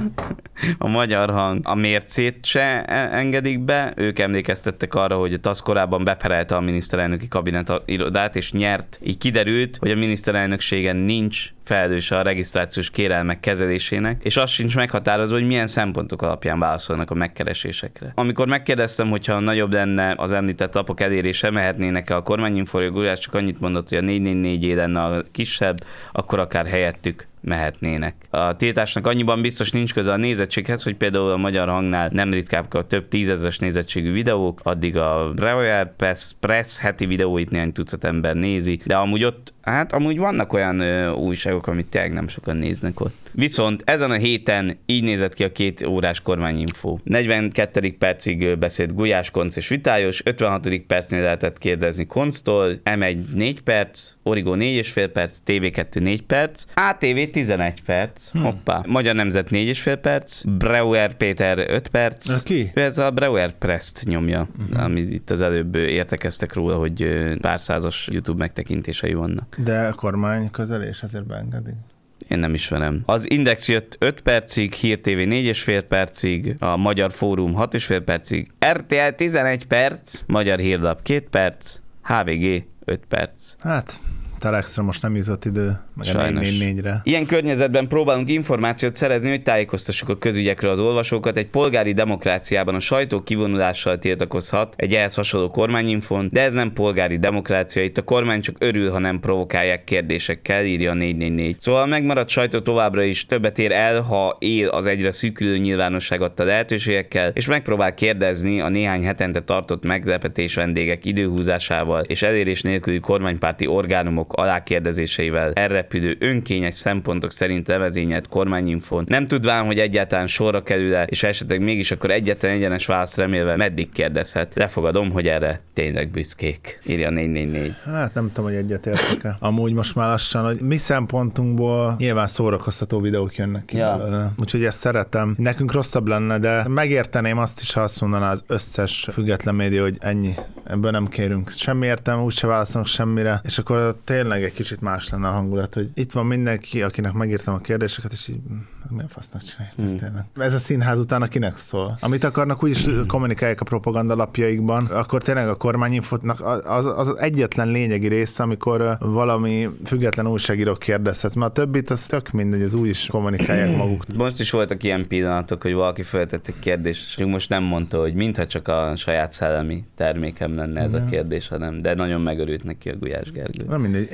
a Magyar Hang, a Mércét se engedik be. Ők emlékeztettek arra, hogy a TASZ korábban beperelte a miniszterelnöki kabinet irodát, és nyert. Így kiderült, hogy a miniszterelnökségen nincs felelőse a regisztrációs kérelmek kezelésének, és az sincs meghatározva, hogy milyen szempontok alapján válaszolnak a megkeresésekre. Amikor megkérdeztem, hogyha nagyobb lenne az említett lapok elérése, mehetnének-e a kormányinformáció, Gulyás csak annyit mondott, hogy a 444 lenne a kisebb, akkor akár helyettük mehetnének. A tiltásnak annyiban biztos nincs köze a nézettséghez, hogy például a Magyar Hangnál nem ritkább a több tízezres nézettségű videók, addig a Breuer Press heti videóit néhány tucat ember nézi, de amúgy ott, amúgy vannak olyan újságok, amit tényleg nem sokan néznek ott. Viszont ezen a héten így nézett ki a 2 órás kormányinfó. 42. percig beszélt Gulyás, Konc és Vitályos, 56. percnél lehetett kérdezni Konctól, M1 4 perc, Origo 4,5 perc, TV2 4 perc, ATV 11 perc, hoppá. Magyar Nemzet 4,5 perc, Breuer Péter 5 perc. Ki? Ő ez a Breuer Press-t nyomja, amit itt az előbb értekeztek róla, hogy pár százas YouTube megtekintései vannak. De a kormány közelés azért beengedik. Én nem ismerem. Az Index jött 5 percig, Hír TV 4,5 percig, a Magyar Fórum 6,5 percig, RTL 11 perc, Magyar Hírlap 2 perc, HVG 5 perc. Hát, Telexre most nem jutott idő, meg Sajnos. a 444-re. Ilyen környezetben próbálunk információt szerezni, hogy tájékoztassuk a közügyekről az olvasókat. Egy polgári demokráciában a sajtó kivonulással tiltakozhat egy ehhez hasonló kormányinfon, de ez nem polgári demokrácia, itt a kormány csak örül, ha nem provokálják kérdésekkel, írja a 444. Szóval a megmaradt sajtó továbbra is többet ér el, ha él az egyre szűkülő nyilvánosság adta lehetőségekkel, és megpróbál kérdezni a néhány hetente tartott meglepetés vendégek időhúzásával és elérés nélküli kormánypárti orgánumok alákérdezéseivel elrepülő önkényes szempontok szerint levezényelt kormányinfon. Nem tudván, hogy egyáltalán sorra kerül-e, és esetleg mégis akkor egyetlen egyenes választ remélve meddig kérdezhet. Lefogadom, hogy erre tényleg büszkék, írja 444. Hát nem tudom, hogy egyetértek-e. Amúgy most már lassan, hogy mi szempontunkból nyilván szórakoztató videók jönnek ki belőle. Úgyhogy ezt szeretem. Nekünk rosszabb lenne, de megérteném azt is, ha azt mondaná az összes független média, hogy ennyi. Ebből nem kérünk semmi értelme, úgyse válaszolunk semmire, és akkor tényleg egy kicsit más lenne a hangulat, hogy itt van mindenki, akinek megírtam a kérdéseket, és így milyen fasznak csinálják. Ez a színház utána kinek szól? Amit akarnak, úgyis kommunikálják a propaganda lapjaikban, akkor tényleg a kormányinfotnak az egyetlen lényegi része, amikor valami független újságíró kérdezhet, mert a többit az tök mindegy, az úgyis kommunikálják maguk. Most is voltak ilyen pillanatok, hogy valaki feltett egy kérdést, és most nem mondta, hogy mintha csak a saját szellemi termékem lenne ez a kérdés, hanem, de nagyon megörült neki a Gulyás Gergő. Nem mindegy.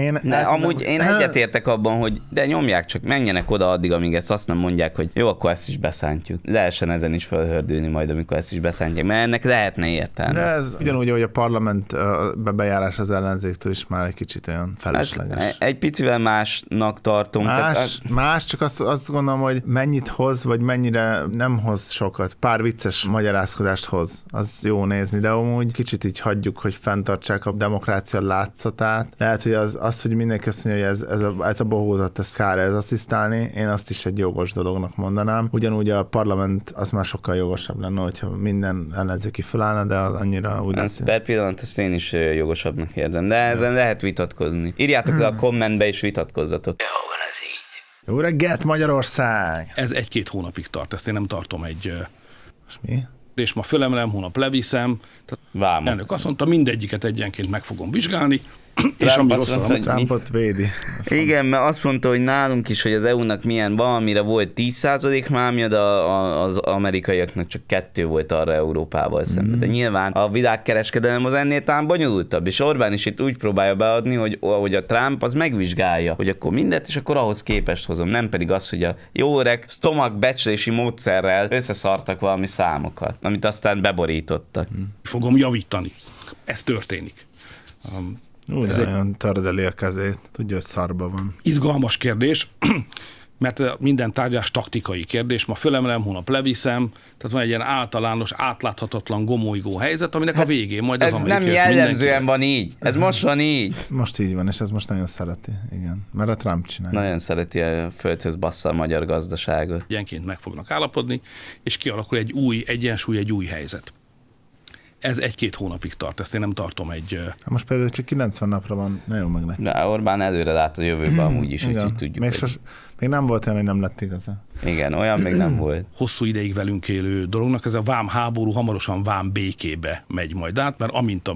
Amúgy én egyetértek abban, hogy de nyomják csak, menjenek oda addig, amíg ezt azt nem mondják, hogy jó, akkor ezt is beszántjuk. Lehessen ezen is felhördülni majd, amikor ezt is beszántják, mert ennek lehetne értelme. De ez ugyanúgy, hogy a parlament bejárás az ellenzéktől is már egy kicsit olyan felesleges. Egy picivel másnak tartom. Más, csak azt gondolom, hogy mennyit hoz, vagy mennyire nem hoz sokat. Pár vicces magyarázkodást hoz. Az jó nézni, de amúgy kicsit így hagyjuk, hogy fenntartsák a demokrácia látszatát. Lehet, hogy az hogy mindenki azt mondja, hogy ez a bohózat, ez kár ez asszisztálni, én azt is egy jogos dolognak mondanám. Ugyanúgy a parlament az már sokkal jogosabb lenne, hogyha minden ellenzéki felállna, de az annyira úgy lesz. Per pillanat ezt én is jogosabbnak érzem, de ezen lehet vitatkozni. Írjátok le a kommentbe és vitatkozzatok. Jó, van ez így. Jó reggelt, Magyarország! Ez 1-2 hónapig tart, ezt én nem tartom egy... Most mi? És ma fölemelem, hónap leviszem. Vámon. Elnök azt mondta, mindegyiket egyenként meg fogom vizsgálni, És ami azt rossz, mondta, hogy Trumpot védi. igen, mert azt mondta, hogy nálunk is, hogy az EU-nak milyen valamire volt 10% mámja, de az amerikaiaknak csak 2 volt arra Európával szemben. De nyilván a világkereskedelem az ennél talán bonyolultabb, és Orbán is itt úgy próbálja beadni, hogy a Trump az megvizsgálja, hogy akkor mindent, és akkor ahhoz képest hozom. Nem pedig az, hogy a jó öreg stomach becslési módszerrel összeszartak valami számokat, amit aztán beborítottak. Fogom javítani. Ez történik. Ez olyan tördeli a kezét. Tudja, hogy szarba van. Izgalmas kérdés, mert minden tárgyás taktikai kérdés. Ma fölemelem, holnap leviszem, tehát van egy ilyen általános, átláthatatlan, gomolygó helyzet, aminek a végén majd az ez nem jellemzően van így. Ez most van így. Most így van, és ez most nagyon szereti. Igen, mert a Trump csinálja. Nagyon szereti a földhöz bassza a magyar gazdaságot. Egyenként meg fognak állapodni, és kialakul egy új egyensúly, egy új helyzet. Ez 1-2 hónapig tart, ezt én nem tartom egy... Most például csak 90 napra van, nagyon meglett. De Orbán előre lát a jövőben amúgy is, úgyhogy tudjuk. Még nem volt olyan, hogy nem lett igaza. Igen, olyan még nem volt. Hosszú ideig velünk élő dolognak ez a vám háború hamarosan vám békébe megy majd át, mert amint a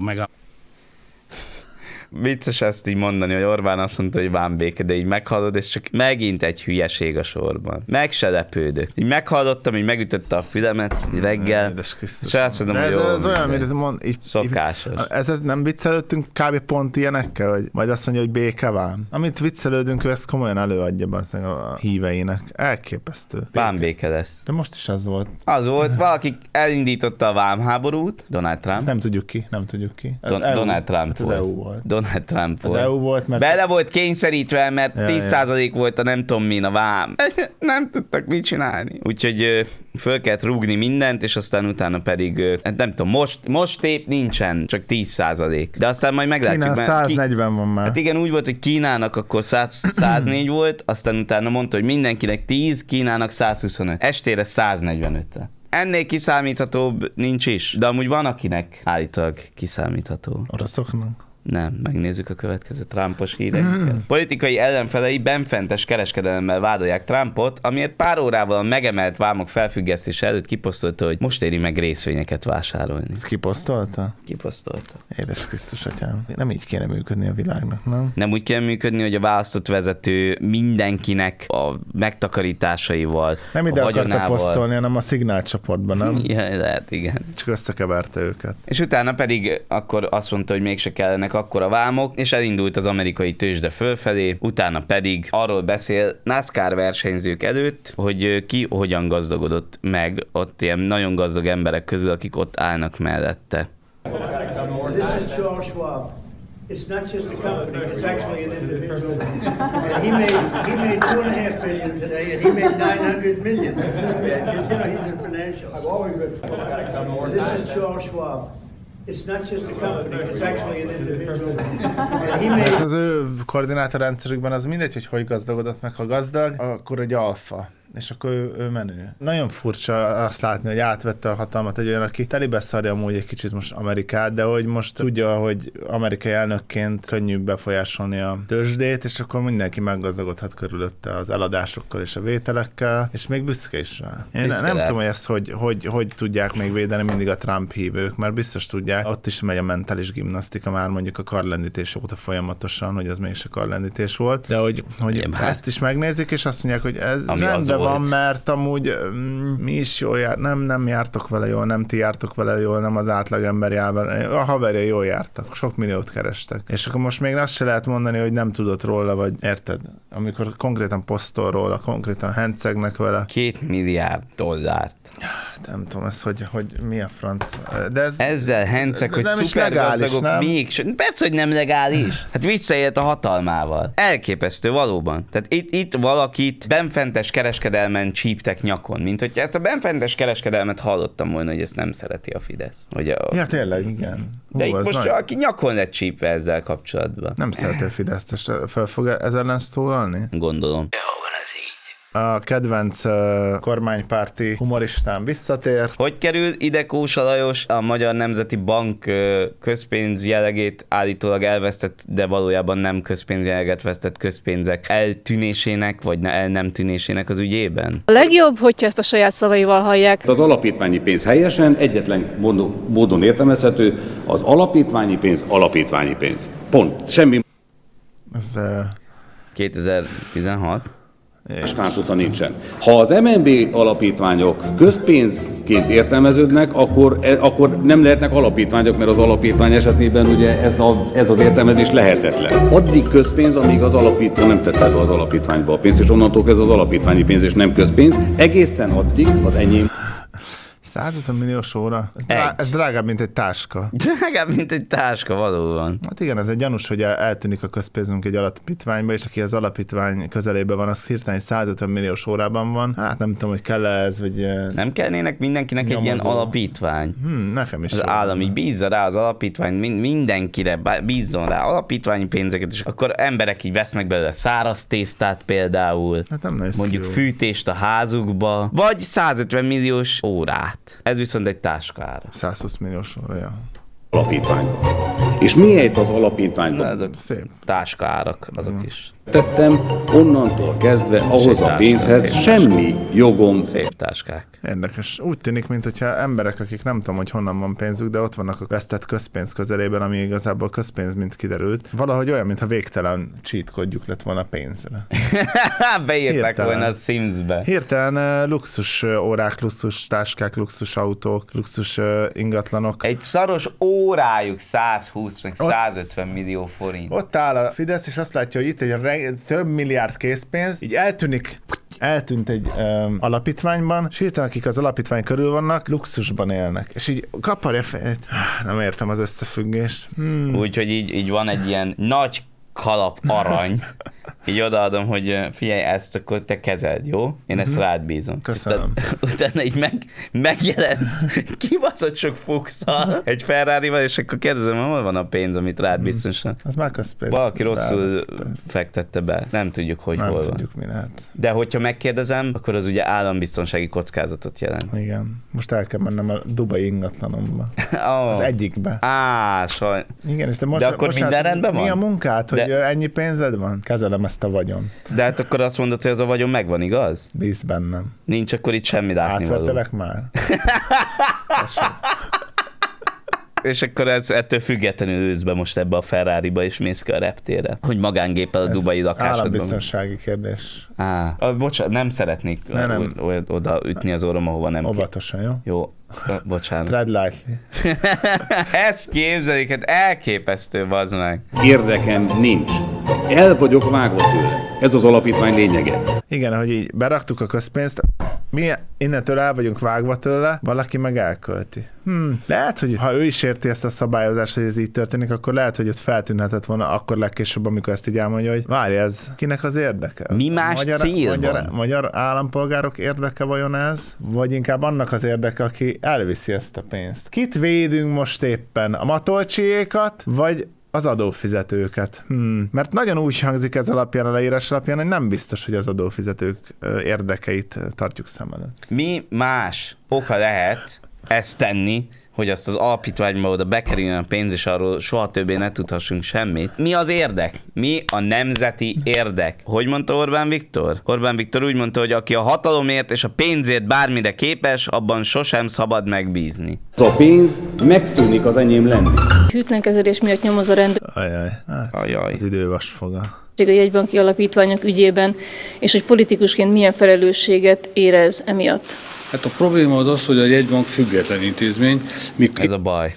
Vicces ezt így mondani, hogy Orbán azt mondta, hogy van béke, de így meghallod, és csak megint egy hülyeség a sorban. Meg se lepődök. Így meghallottam, így megütötte a fülemet reggel, és azt mondom, hogy ez olyan, mint mond, szokásos. Ez nem viccelődtünk kb. Pont ilyenekkel, hogy majd azt mondja, hogy béke van. Amit viccelődünk, ő ezt komolyan előadja a híveinek. Elképesztő. Vámbéke lesz. De most is az volt. Az volt, valaki elindította a vámháborút, Donald Trump. Ezt nem tudjuk ki. Donald Trump volt. Az EU volt. Donald Trump az EU volt, mert... Bele volt kényszerítve, mert 10% volt a nem tudom min a vám. Nem tudtak mit csinálni. Úgyhogy föl kellett rúgni mindent, és aztán utána pedig, nem tudom, most épp nincsen, csak 10%. De aztán majd meglátjuk. Kína 140 van már. Hát igen, úgy volt, hogy Kínának akkor 104 volt, aztán utána mondta, hogy mindenkinek 10, Kínának 125. Estére 145-re. Ennél kiszámíthatóbb nincs is, de amúgy van, akinek állítólag kiszámítható. Oroszoknak? Nem, megnézzük a következő Trumpos híreinket. Politikai ellenfelei benfentes kereskedelemmel vádolják Trumpot, amiért pár órával a megemelt vámok felfüggesztése előtt kiposztolta, hogy most éri meg részvényeket vásárolni. Ezt kiposztolta? Kiposztolta. Édes Krisztus atyám. Nem így kéne működni a világnak, nem? Nem úgy kéne működni, hogy a választott vezető mindenkinek a megtakarításaival, nem ide akarta posztolni, hanem a Szignál csoportban, nem? Ja, lehet, igen. Csak összekeverte őket. És utána pedig akkor azt mondta, hogy mégse kellenek akkor a vámok, és elindult az amerikai tőzsde fölfelé, utána pedig arról beszél NASCAR versenyzők előtt, hogy ki hogyan gazdagodott meg ott ilyen nagyon gazdag emberek közül, akik ott állnak mellette. This is Charles Schwab. It's not just a company, it's actually an individual. And he made $2.5 billion today, and he made $900 million. That's not bad, because he's in financials. I've always been. This is Charles Schwab. It's not just a company, it's actually an individual. And he made... Az ő koordinátorrendszerükben az mindegy, hogy gazdagodott meg, ha gazdag, akkor egy alfa. És akkor ő menő. Nagyon furcsa azt látni, hogy átvette a hatalmat egy olyan, aki telibe szarja amúgy egy kicsit most Amerikát, de hogy most tudja, hogy amerikai elnökként könnyű befolyásolni a tőzsdét, és akkor mindenki meggazdagodhat körülötte az eladásokkal és a vételekkel, és még büszke is rá. Én nem tudom, hogy ezt hogy tudják még védeni mindig a Trump hívők, mert biztos tudják, ott is megy a mentális gimnasztika már mondjuk a karlendítés óta folyamatosan, hogy az mégse karlendítés volt, de hogy ezt is megnézik, és azt mondják, hogy ez rendben van, mert amúgy mi is jól nem jártok vele jól, nem ti jártok vele jól, nem az átlagember jár vele, a haverja jól jártak, sok milliót kerestek. És akkor most még azt se lehet mondani, hogy nem tudott róla, vagy érted? Amikor konkrétan posztol róla, konkrétan hencegnek vele. $2 milliárd. Nem tudom, ez hogy mi a franc. De ezzel henceg, hogy szupergazdagok még... Persze, hogy nem legális. Hát visszaélt a hatalmával. Elképesztő valóban. Tehát itt valakit benfentes kereskedelmen csíptek nyakon, mint hogyha ezt a benfentes kereskedelmet hallottam volna, hogy ezt nem szereti a Fidesz. Ja, tényleg, igen. De itt most aki nyakon lett csípve ezzel kapcsolatban. Nem szereti a Fideszt, és fel fog ez ellen szólalni? Gondolom. A kedvenc kormánypárti humoristán visszatér. Hogy kerül ide Kósa Lajos? A Magyar Nemzeti Bank közpénzjellegét állítólag elvesztett, de valójában nem közpénzjelleget vesztett közpénzek eltűnésének, vagy el nem tűnésének az ügyében? A legjobb, hogyha ezt a saját szavaival hallják. Az alapítványi pénz helyesen, egyetlen módon értelmezhető, az alapítványi pénz alapítványi pénz. Pont. Semmi Ez 2016. státusza nincsen. Ha az MNB alapítványok közpénzként értelmeződnek, akkor nem lehetnek alapítványok, mert az alapítvány esetében ugye ez az értelmezés lehetetlen. Addig közpénz, amíg az alapító nem tette be az alapítványba a pénzt, és onnantól ez az alapítványi pénz és nem közpénz. Egészen addig az enyém. 150 milliós óra? Ez drágább, mint egy táska. Drágább, mint egy táska, valóban. Hát igen, ez egy gyanús, hogy eltűnik a közpénzünk egy alapítványba, és aki az alapítvány közelében van, az hirtelen 150 milliós órában van. Hát nem tudom, hogy kell ez, vagy... Nem kellnének mindenkinek nyomozó. Egy ilyen alapítvány? Nekem is. Az állam így bízza rá az alapítvány, mindenkire bízzon rá alapítványi pénzeket, és akkor emberek így vesznek belőle száraz tésztát például, hát nem mondjuk fűtést a házukba, vagy 150 milliós órát. Ez viszont egy táskára. 120 milliós óra, ja. Alapítványban. És miért az alapítványban? Azok szép táskárak, azok is. Tettem, onnantól kezdve ahhoz a pénzhez semmi jogom. Szép táskák. Érdekes. Úgy tűnik, mintha emberek, akik nem tudom, hogy honnan van pénzük, de ott vannak a vesztett közpénz közelében, ami igazából közpénz, mint kiderült. Valahogy olyan, mintha végtelen cheatkodjuk lett volna pénzre. Beírták volna a Simsbe. Hirtelen luxus órák, luxus táskák, luxus autók, luxus ingatlanok. Egy szaros órájuk 120 meg 150 millió forint. Ott áll a Fidesz, és azt látja, hogy itt egy több milliárd készpénz, így eltűnt egy alapítványban, és hirtelen akik az alapítvány körül vannak, luxusban élnek. És így kaparja fejét. Nem értem az összefüggést. Úgyhogy így van egy ilyen nagy kalap arany. Így odaadom, hogy figyelj, ezt akkor te kezeld, jó? Én ezt rád bízom. Köszönöm. Utána így megjelensz kibaszott sok fukszal egy Ferrarival, és akkor kérdezem, hol van a pénz, amit rád biztosan. Az már közpénz. Valaki rosszul fektette be. Nem tudjuk, hogy nem hol van. Nem tudjuk, mi lehet. De hogyha megkérdezem, akkor az ugye állambiztonsági kockázatot jelent. Igen. Most el kell mennem a Dubai ingatlanomba. Az egyikbe. Igen, és de akkor minden rendben van? Mi a munkát, hogy ennyi pénzed van? Kezelem ezt a vagyon. De hát akkor azt mondod, hogy az a vagyon megvan, igaz? Bíz bennem. Nincs akkor itt semmi látnivaló. Átvettelek már? És akkor ettől függetlenül ülsz be most ebbe a Ferrariba, és mész ki a reptérre, hogy magángéppel a dubai lakásodban. Állambiztonsági kérdés. Bocsánat, nem szeretnék oda ütni az orrom, ahova nem. Óvatosan, jó? Jó, bocsánat. Tread lightly. Ezt képzelik, hát elképesztő, bazd meg. Érdekem nincs. El vagyok vágva tőle. Ez az alapítvány lényege. Igen, hogy így beraktuk a közpénzt, mi innentől el vagyunk vágva tőle, valaki meg elkölti. Lehet, hogy ha ő is érti ezt a szabályozást, hogy ez így történik, akkor lehet, hogy ez feltűnhetett volna akkor legkésőbb, amikor ezt így elmondja, hogy várj, ez kinek az érdeke? Mi más cél van? Magyar állampolgárok érdeke vajon ez? Vagy inkább annak az érdeke, aki elviszi ezt a pénzt? Kit védünk most éppen? A matolcsiékat, vagy az adófizetőket? Mert nagyon úgy hangzik ez alapján, a leírás alapján, hogy nem biztos, hogy az adófizetők érdekeit tartjuk szem előtt. Mi más oka lehet ezt tenni, hogy azt az alapítványba oda bekerüljön a pénz, és arról soha többé ne tudhassunk semmit. Mi az érdek? Mi a nemzeti érdek? Hogy mondta Orbán Viktor? Orbán Viktor úgy mondta, hogy aki a hatalomért és a pénzért bármire képes, abban sosem szabad megbízni. Az a pénz megszűnik az enyém lenni. Hűtlen kezelés miatt nyomoz a rendőrség. Az idő vasfoga. A jegybanki alapítványok ügyében, és hogy politikusként milyen felelősséget érez emiatt. Hát a probléma az, hogy a jegybank független intézmény. Ez a baj.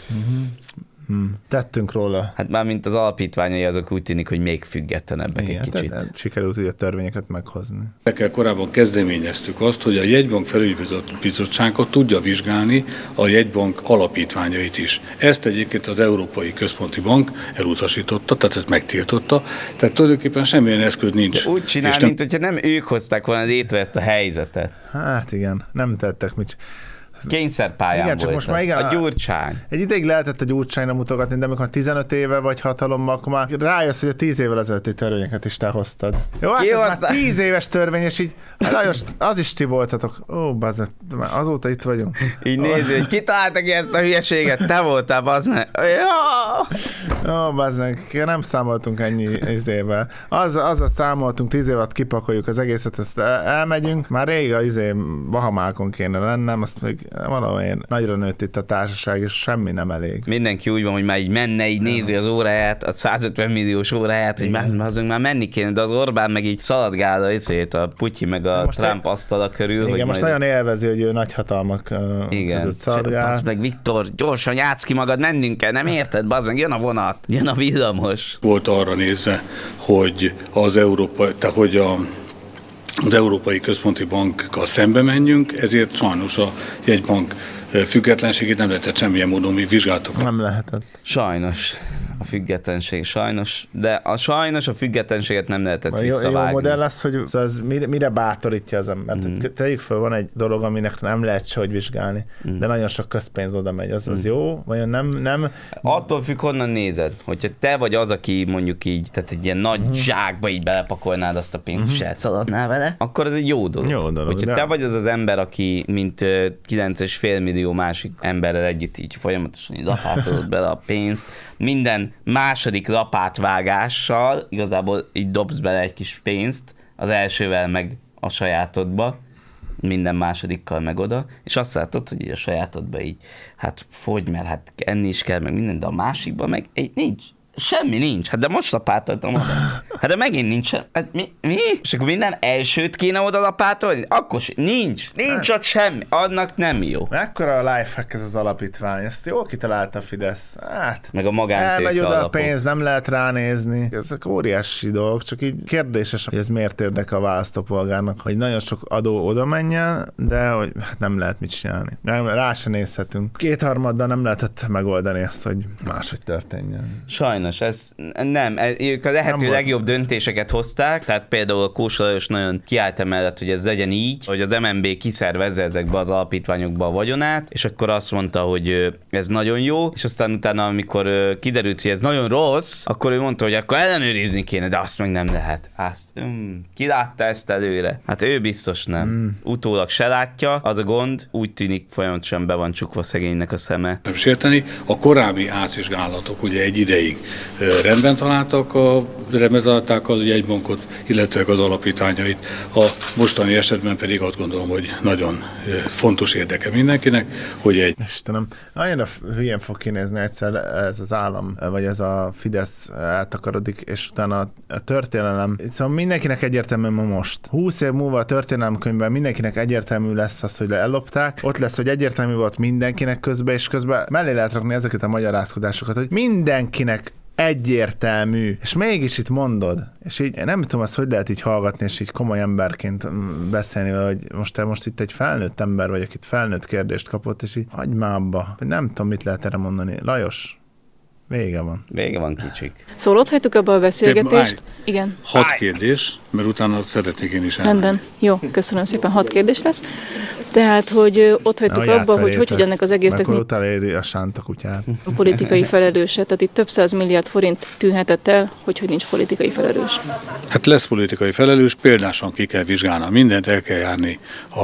Tettünk róla. Hát már mint az alapítványai, azok úgy tűnik, hogy még függetlenebbek egy kicsit. Sikerült ugye a törvényeket meghozni. Korábban kezdeményeztük azt, hogy a jegybank felügybizottsága tudja vizsgálni a jegybank alapítványait is. Ezt egyébként az Európai Központi Bank elutasította, tehát ezt megtiltotta, tehát tulajdonképpen semmilyen eszköz nincs. De úgy csinál, mint hogyha nem ők hozták volna létre ezt a helyzetet. Hát igen, nem tettek mit. Kényszerpályán igen, csak most már igen, a Gyurcsány. Egy ideig lehetett a Gyurcsányra mutogatni, de amikor 15 éve vagy hatalommal, akkor már rájössz, hogy a 10 évvel ezelőtti törvényeket is te hoztad. Jó, hát ez már 10 éves törvény, és így, Lajos, az is ti voltatok. Ó, bazd, azóta itt vagyunk. Így nézd, hogy ki találta ki ezt a hülyeséget? Te voltál, bazd meg. Ó, bazd meg, nem számoltunk ennyi izével. Azzal számoltunk, 10 évet kipakoljuk az egészet, ezt elmegyünk. Már rég a Bahamákon kéne lennem, azt még Valamiért nagyra nőtt itt a társaság, és semmi nem elég. Mindenki úgy van, hogy már így menne, így nézi az óráját, a 150 milliós óráját, hogy már menni kéne, de az Orbán meg így szaladgál a Putyin meg a Trump asztala körül. Igen, hogy most majd... nagyon élvezi, hogy ő nagy hatalmak között szaladgál. Bazd meg, Viktor, gyorsan játsz ki magad, mennünk kell, nem érted? Bazd meg, jön a vonat, jön a villamos. Volt arra nézve, hogy az Európai Központi Bankkal szembe menjünk, ezért sajnos a jegybank függetlenségét nem lehetett semmilyen módon mi vizsgáltuk. Nem lehetett. Sajnos. A függetlenség sajnos, de sajnos a függetlenséget nem lehetett visszavágni. Jó modell az, hogy ez mire bátorítja az embert. Tegyük föl, van egy dolog, aminek nem lehet sehogy vizsgálni, de nagyon sok közpénz oda megy. Az jó? Vajon nem? Attól függ, honnan nézed. Hogyha te vagy az, aki mondjuk így, tehát egy ilyen nagy zsákba így belepakolnád azt a pénzt, és elszaladnál vele, akkor ez egy jó dolog. Jó dolog. Hogyha te vagy az ember, aki mint 9,5 millió másik emberrel együtt így folyamatosan így lapátolod bele a pénzt, minden második lapátvágással igazából így dobsz bele egy kis pénzt, az elsővel meg a sajátodba, minden másodikkal meg oda, és azt látod, hogy így a sajátodba így, hát fogy, mert hát enni is kell, meg minden, de a másikban meg nincs. Semmi nincs. Hát de most lapátoltam oda. Hát de megint nincs. Hát mi? És akkor minden elsőt kéne oda lapátolni? Akkor nincs ott semmi. Annak nem jó. Mekkora a lifehack ez az alapítvány? Ezt jól kitalálta a Fidesz. Hát. Meg a magántőke elmegy oda alapok. a pénz, nem lehet ránézni. Ezek óriási dolgok, csak így kérdéses, hogy ez miért érdekel a választópolgárnak, hogy nagyon sok adó oda menjen, de hogy nem lehet mit csinálni. Nem, rá se nézhetünk. 2/3 nem lehetett megoldani azt, hogy máshogy történjen. Sajnos, ez nem. Ők a lehető legjobb döntéseket hozták, tehát például a Kósa Lajos nagyon kiállt emellett, hogy ez legyen így, hogy az MNB kiszervezze ezekbe az alapítványokba a vagyonát, és akkor azt mondta, hogy ez nagyon jó, és aztán utána, amikor kiderült, hogy ez nagyon rossz, akkor ő mondta, hogy akkor ellenőrizni kéne, de azt meg nem lehet. Ki látta ezt előre? Hát ő biztos nem. Utólag se látja, az a gond, úgy tűnik folyamatosan be van csukva szegénynek a szeme. Nem sérteni. A korábbi átvizsgálatok ugye egy ideig rendben találták az jegybankot, illetve az alapítványait. A mostani esetben pedig azt gondolom, hogy nagyon fontos érdeke mindenkinek, hogy egy... Istenem, annyira hülyén fog kinézni egyszer ez az állam, vagy ez a Fidesz eltakarodik, és utána a történelem, szóval mindenkinek egyértelmű ma most. 20 év múlva a történelemkönyvben mindenkinek egyértelmű lesz az, hogy ellopták, ott lesz, hogy egyértelmű volt mindenkinek közben, és közben mellé lehet rakni ezeket a magyarázkodásokat, hogy mindenkinek egyértelmű, és mégis itt mondod, és így nem tudom azt, hogy lehet így hallgatni, és így komoly emberként beszélni, hogy most itt egy felnőtt ember vagy, akit felnőtt kérdést kapott, és így hagyj már abba. Nem tudom, mit lehet erre mondani. Lajos, vége van. Vége van, kicsik. Szóval ott hagytuk abba a beszélgetést. Igen. 6 kérdés, mert utána szeretnék én is elmenni. Rendben. Jó, köszönöm szépen. 6 kérdés lesz. Tehát, hogy ott hagytuk abba, hogy ennek az egésznek mi utána éri a sánta kutyát. A politikai felelőse. Tehát itt több 100 milliárd forint tűnhetett el, hogy nincs politikai felelős. Hát lesz politikai felelős, példásan ki kell vizsgálni mindent, el kell járni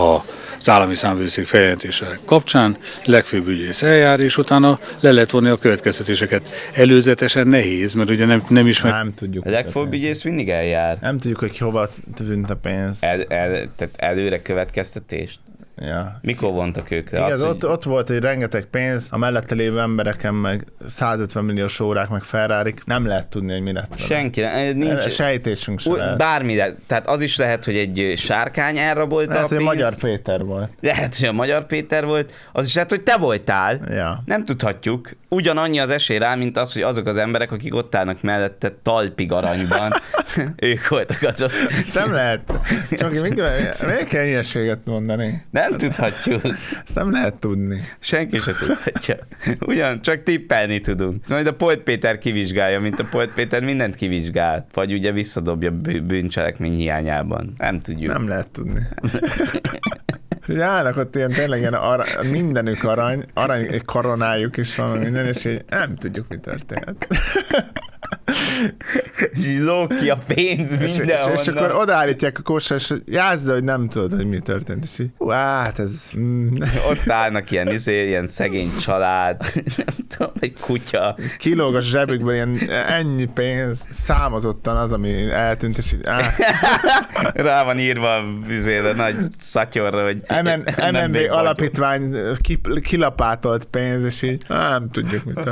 az állami számvevőszék feljelentése kapcsán, legfőbb ügyész eljár, és utána le lehet vonni a következtetéseket. Előzetesen nehéz, mert ugye nem ismer... Nem tudjuk. A legfőbb ügyész mindig eljár. Nem tudjuk, hogy hova tűnt a pénz. Tehát előre következtetést. Ja. Mikor vontak ők le? Igaz, ott volt egy rengeteg pénz, a mellette lévő embereken meg 150 milliós órák, meg Ferrarik, nem lehet tudni, hogy mi lett. Senki, nincs. Sejtésünk sem lehet. Bármire, tehát az is lehet, hogy egy sárkány elrabolta lehet, a pénzt. Hogy a Magyar Péter volt. Lehet, hogy a Magyar Péter volt, az is lehet, hogy te voltál. Ja. Nem tudhatjuk. Ugyanannyi az esély rá, mint az, hogy azok az emberek, akik ott állnak mellette talpig aranyban, ők voltak azok. Ezt nem lehet. Csak miért kell ilyenséget mondani? Nem tudhatjuk. Ezt nem lehet tudni. Senki se tudhatja. Ugyan, csak tippelni tudunk. Ezt majd a Polt Péter kivizsgálja, mint a Polt Péter mindent kivizsgál. Vagy ugye visszadobja bűncselekmény hiányában. Nem tudjuk. Nem lehet tudni. Ugye állnak ott ilyen tényleg ilyen mindenük arany koronájuk is van minden, és így nem tudjuk, mi történt. Lóg ki a pénz mindenhonnan. És akkor odaállítják a kosra, és játszza, hogy nem tudod, hogy mi történt. És így, hát ez... Ott állnak ilyen szegény család, nem tudom, egy kutya. Kilóg a zsebükből ennyi pénz, számozottan az, ami eltűnt, és így... Rá van írva a nagy szatyorra, hogy MNB alapítvány kilapátolt pénz, és így nem tudjuk, mit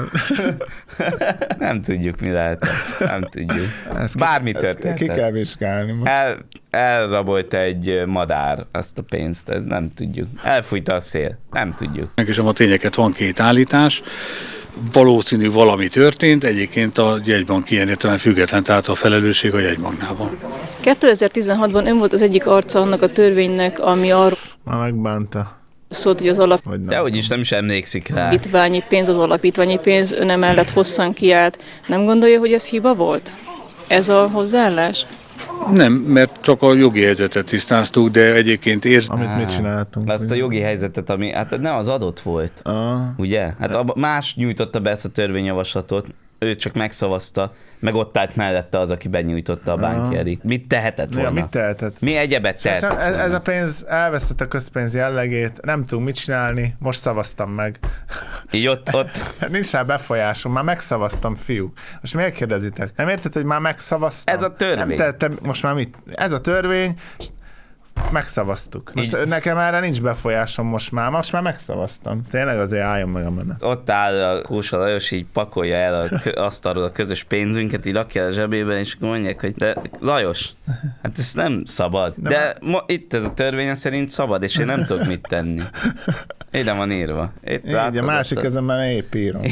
nem tudjuk, mi lehet. Nem tudjuk. Bármi történt. Ki kell vizsgálni most. Elrabolta egy madár azt a pénzt, ez nem tudjuk. Elfújta a szél, nem tudjuk. És a tényeket van két állítás. Valószínű valami történt, egyébként a jegybank ilyen értelemben független, tehát a felelősség a jegybanknál van. 2016-ban ön volt az egyik arca annak a törvénynek, ami arról már megbánta. Szólt, hogy az Dehogy is, nem is emlékszik rá. Alapítványi pénz, az alapítványi pénz ön emellett hosszan kiállt. Nem gondolja, hogy ez hiba volt? Ez a hozzáállás? Nem, mert csak a jogi helyzetet tisztáztuk, de egyébként Amit mit csináltunk? Azt a jogi helyzetet, ami hát nem az adott volt. Ugye? Hát más nyújtotta be ezt a törvényjavaslatot, ő csak megszavazta, meg ott állt mellette az, aki benyújtotta a Bankieri. Mit tehetett volna? Mit tehetett? Mi egyebet tehetett volna? Ez a pénz elvesztette a közpénz jellegét, nem tudunk mit csinálni, most szavaztam meg. Így ott. Nincs rá befolyásom, már megszavaztam, fiú. Most miért kérdezitek? Nem érted, hogy már megszavaztam? Ez a törvény. Nem tettem, most már mit? Ez a törvény, megszavaztuk. Most nekem erre nincs befolyásom most már megszavaztam. Tényleg azért álljon meg a menet. Ott áll a Kósa Lajos, így pakolja el asztalról a közös pénzünket, így rakja a zsebében, és mondják, hogy de Lajos, hát ez nem szabad. De itt ez a törvény szerint szabad, és én nem tudok mit tenni. Ide van írva. Így a másik kezemben épp írom.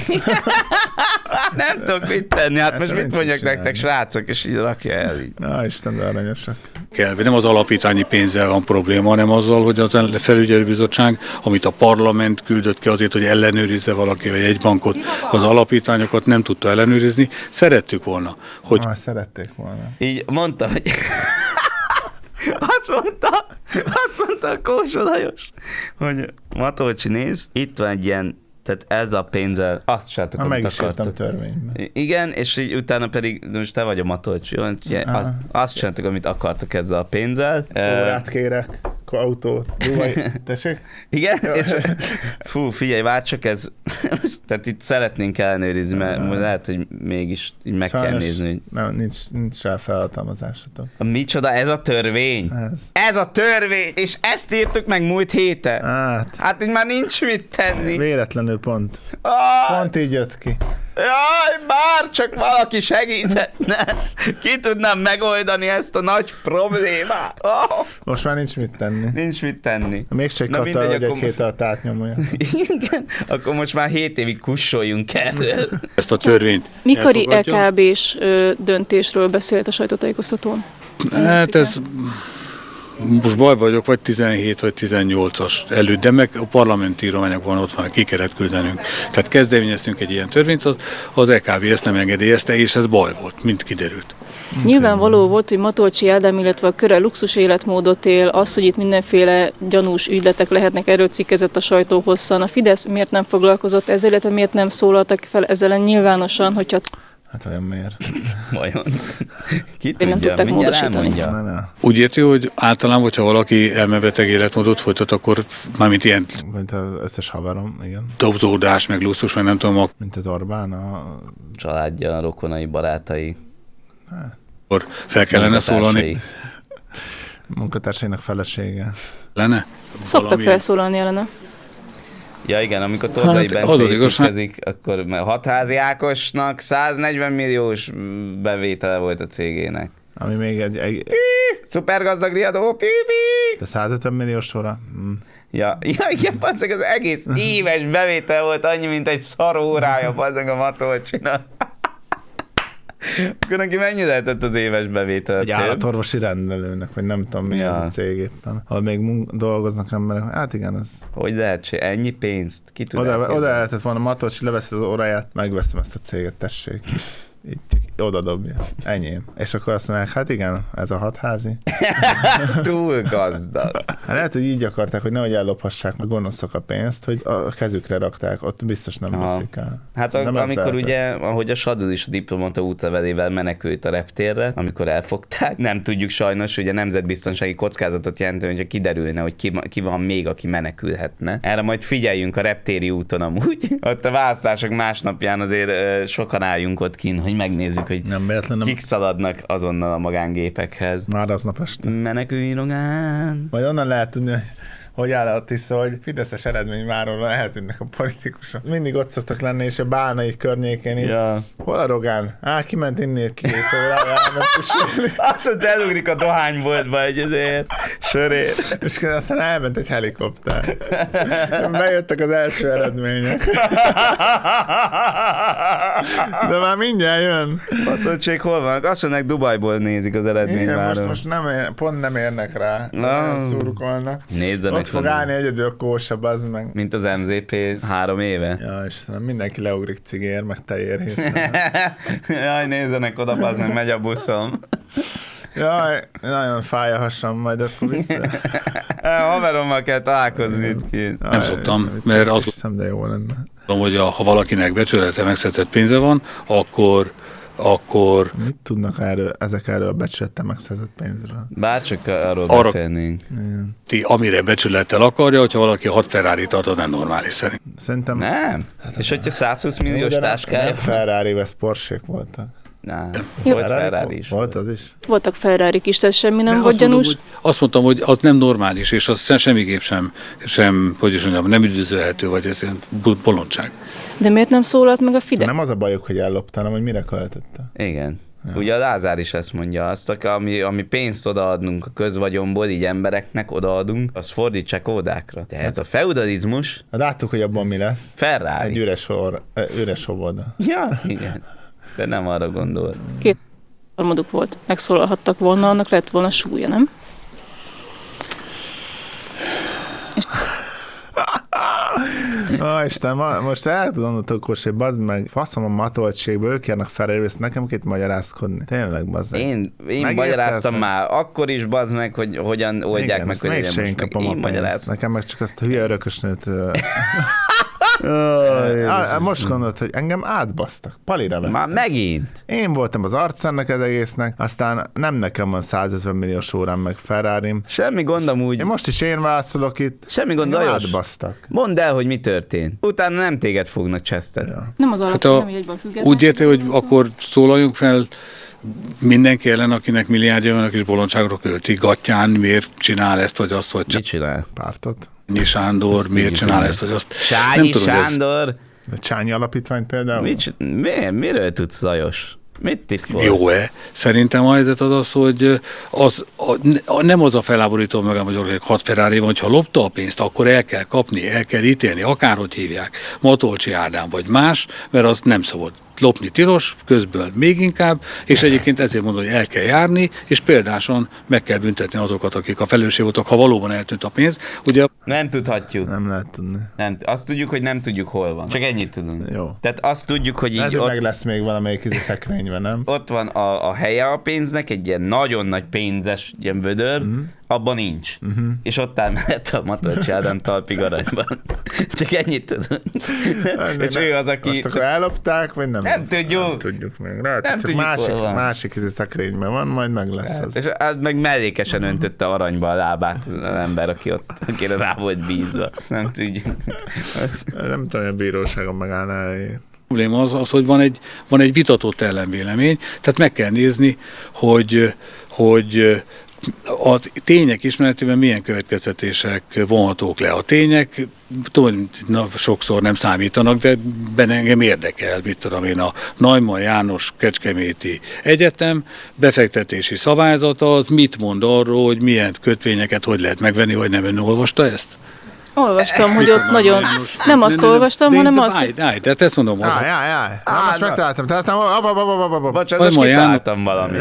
Nem tudok mit tenni, hát most mit mondjak nektek, srácok, és így rakja el. Így. Na, Isten, de aranyosak. Nem az alapítványi pénzzel van probléma, hanem azzal, hogy az felügyelőbizottság, amit a parlament küldött ki azért, hogy ellenőrizze valaki a jegybankot, az alapítványokat nem tudta ellenőrizni. Szerettük volna, hogy... Szerették volna. Így mondta, hogy... Azt mondta a Kósa Lajos, hogy Matolcsi, nézd, itt van egy ilyen, tehát ez a pénzzel azt csináltuk, amit akartok. Törvényben. Igen, és így utána pedig, most te vagy a Matolcsi, azt csináltuk, amit akartok ezzel a pénzzel. Órát kérek, autót, tessék? Igen, és figyelj, várj csak ez, tehát itt szeretnénk ellenőrizni, mert lehet, hogy mégis így meg kell nézni. Hogy... Nem, nincs rá felhatalmazásatok. Micsoda, ez a törvény? Ez a törvény, és ezt írtuk meg múlt héten. Hát így már nincs mit tenni. Véletlenül pont. Pont így jött ki. Jaj, bár csak valaki segíthetne. Ki tudnám megoldani ezt a nagy problémát. Most már nincs mit tenni. Nincs mit tenni. Még csak Kata, hogy egy hét alatt átnyomolja. Igen, akkor most már 7 évig kussoljunk erről. Ezt a törvényt mikori EKB-s döntésről beszélt a sajtótájékoztatón? Hát ez... Most baj vagyok, vagy 17 vagy 18-as előtt, de meg a parlamenti írományokban ott van, ki kellett küldenünk. Tehát kezdeményeztünk egy ilyen törvényt, az EKB ezt nem engedélyezte, és ez baj volt, mint kiderült. Nyilvánvaló volt, hogy Matolcsi Ádám, illetve a köre luxus életmódot él, az, hogy itt mindenféle gyanús ügyletek lehetnek, erről cikkezett a sajtó hosszan. A Fidesz miért nem foglalkozott ezzel, illetve miért nem szólaltak fel ezzel nyilvánosan, hogyha... Hát olyan miért? Vajon? Ki tudja, nem tudták módosítani. Úgy érti, hogy általán, hogyha valaki elmebeteg életmódot folytat, akkor mármint ilyen... Mint az összes haverom, igen. Dobzódás, meg luxus, meg nem tudom. Mint az Orbán, a... Családja, rokonai, barátai. Akkor fel kellene szólalni. Munkatársainak felesége. Lenne? Szoktak felszólalni ellene. Ja igen, amikor Tordai Bence építkezik, akkor Hatházi Ákosnak 140 milliós bevétele volt a cégének. Ami még egy... Szupergazdag riadó, De 150 milliós sorra? Ja, igen, basszeg, az egész éves bevétel volt annyi, mint egy szarórája, basszeg a Matolcsinak. Akkor neki mennyi lehetett az éves bevétel? Egy állatorvosi rendelőnek, vagy nem tudom mi a cég éppen. Ahol még dolgoznak emberek. Hát igen, ez... Hogy lehet ennyi pénzt? Ki tud oda lehetett volna Matolcsi, leveszi az óráját, megveszem ezt a céget, tessék. így oda dobja. Enyém. És akkor azt mondják, hát igen, ez a hatházi. Túl gazdag. Hát lehet, hogy így akarták, hogy nehogy ellophassák meg gonoszok a pénzt, hogy a kezükre rakták, ott biztos nem veszik el. Hát amikor ugye, ahogy a Sadul is a diplomata útlevelével menekült a reptérre, amikor elfogták, nem tudjuk sajnos, hogy a nemzetbiztonsági kockázatot jelenteni, hogyha kiderülne, hogy ki van még, aki menekülhetne. Erre majd figyeljünk a reptéri úton amúgy. Ott a választások másnapján azért sokan álljunk ott kint, hogy megnézzük, hogy kik szaladnak azonnal a magángépekhez. Már aznap este. Menekülj rogán. Majd onnan lehet tudni, hogy áll a Tisza, hogy fideszes eredményváróra eltűnnek a politikusok. Mindig ott szoktak lenni, és a Bálnai környékén így. Ja. Hol a Rogán? Kiment innét 2 órára, azt mondta, elugrik a dohányboltba egy azért sörét. És aztán elment egy helikopter. Bejöttek az első eredmények. De már mindjárt jön. Patolcsék hol vannak? Azt mondják, Dubajból nézik az eredményváron. Most pont nem érnek rá. Szurkolnak. Nézzenek. Ott fog állni egyedül a kósa, bazd meg. Mint az MZP 3 éve. Ja, Istenem, mindenki leugrik cigér, meg tejér héten. Jaj, nézzenek oda, bazd meg, megy a buszom. Jaj, nagyon fáj a hasam, majd akkor vissza. Haverommal kell találkozni itt kint. Nem szoktam, mert azt hiszem, de jó lenne. Hogy ha valakinek becsülete megszerzett pénze van, akkor mit tudnak erről a becsülettel megszerzett pénzről? Bárcsak arról beszélnénk. Amire becsülettel akarja, hogyha valaki 6 Ferrari-t ad, az nem normális szerint. Szerintem... Nem. És hogyha 120 milliós táskája... Nem Ferrari, ez Porsche-k voltak. Volt Ferrari is. Volt az is? Voltak Ferrarik is, tehát semmi nem volt gyanús. Azt mondtam, hogy az nem normális, és az semmiképp sem, hogy is mondjam, nem üdvözölhető, vagy ez ilyen bolondság. De miért nem szólalt meg a Fidesz? Nem az a bajuk, hogy ellopta, hanem hogy mire költötte. Igen. Ja. Ugye a Lázár is ezt mondja, azt, ami pénzt odaadnunk a közvagyonból, így embereknek odaadunk, az fordítsák ódákra. De ez a feudalizmus... Láttuk, hogy abban mi lesz. Ferrari. Egy üres óvoda. Ja, igen. De nem arra gondol. 2/3 volt. Megszólalhattak volna, annak lett volna súlya, nem? Isten, most el tudom okos, hogy bazd meg, faszom a matoltségből, ők járnak felelős, nekem két magyarázkodni. Tényleg, bazd meg. Én magyaráztam már, akkor is bazd meg, hogy hogyan oldják meg, hogy legyen most meg. Én magyaráztam. Nekem meg csak azt a hülye örökösnőt... Most gondolod, hogy engem átbasztak. Palira vettek. Már megint? Én voltam az arcennek az egésznek, aztán nem nekem van 150 milliós órám meg Ferrarim. Semmi gondom úgy. Most is én válaszolok itt. Semmi gond, Lajos. Átbasztak. Mondd el, hogy mi történt. Utána nem téged fognak cseszteni. Ja. Nem az alapján, nem jegyben független. Úgy érte, hogy akkor szólaljunk fel mindenki ellen, akinek milliárdja vannak és bolondságra költi. Gattyán miért csinál ezt, vagy azt, hogy... Mit csinál? Pártot. Csányi Sándor ezt miért csinál ezt, vagy azt... Csányi Sándor? A Csányi Alapítvány például? Miről tudsz, Lajos? Mit titkolsz? Jó-e? Szerintem a helyzet az, hogy nem az a felháborító magam, hogy 6 Ferrari van, hogyha lopta a pénzt, akkor el kell kapni, el kell ítélni, akárhogy hívják, Matolcsi Ádám vagy más, mert az nem szabad. Lopni tilos, közből még inkább, és egyébként ezért mondom, hogy el kell járni, és példáson meg kell büntetni azokat, akik a felelősség voltak, ha valóban eltűnt a pénz. Ugye... Nem tudhatjuk. Nem lehet tudni. Azt tudjuk, hogy nem tudjuk, hol van. Csak ennyit tudunk. Jó. Tehát azt tudjuk, hogy lehet, így ott... meg lesz még valamelyik szekrényben, nem? Ott van a helye a pénznek, egy ilyen nagyon nagy pénzes ilyen vödör, abban nincs. És ott áll mellett a Matolcsi Ádám talpig aranyban. Csak ennyit tudunk. És ő az, aki... Azt akkor ellopták, vagy nem? Nem tudjuk. Nem tudjuk még. Lehet, nem csak tudjuk, másik szekrényben van, majd meg lesz az. És meg mellékesen öntötte aranyba a lábát az ember, akire rá volt bízva. Nem tudjuk. Nem tudom, hogy a bíróságon megállna elejét. A probléma az, hogy van egy vitatott ellenvélemény, tehát meg kell nézni, hogy a tények ismeretében milyen következtetések vonhatók le. A tények sokszor nem számítanak, de benne engem érdekel, mit tudom én, a Neumann János Kecskeméti Egyetem befektetési szabályzata, az mit mond arról, hogy milyen kötvényeket hogy lehet megvenni, vagy nem. Ön olvasta ezt? Olvastam, hogy ott nagyon... Nem azt olvastam, hanem azt, hogy... De ezt mondom. Most megtaláltam. Te aztán... Bocsánat, most kitaláltam valamit.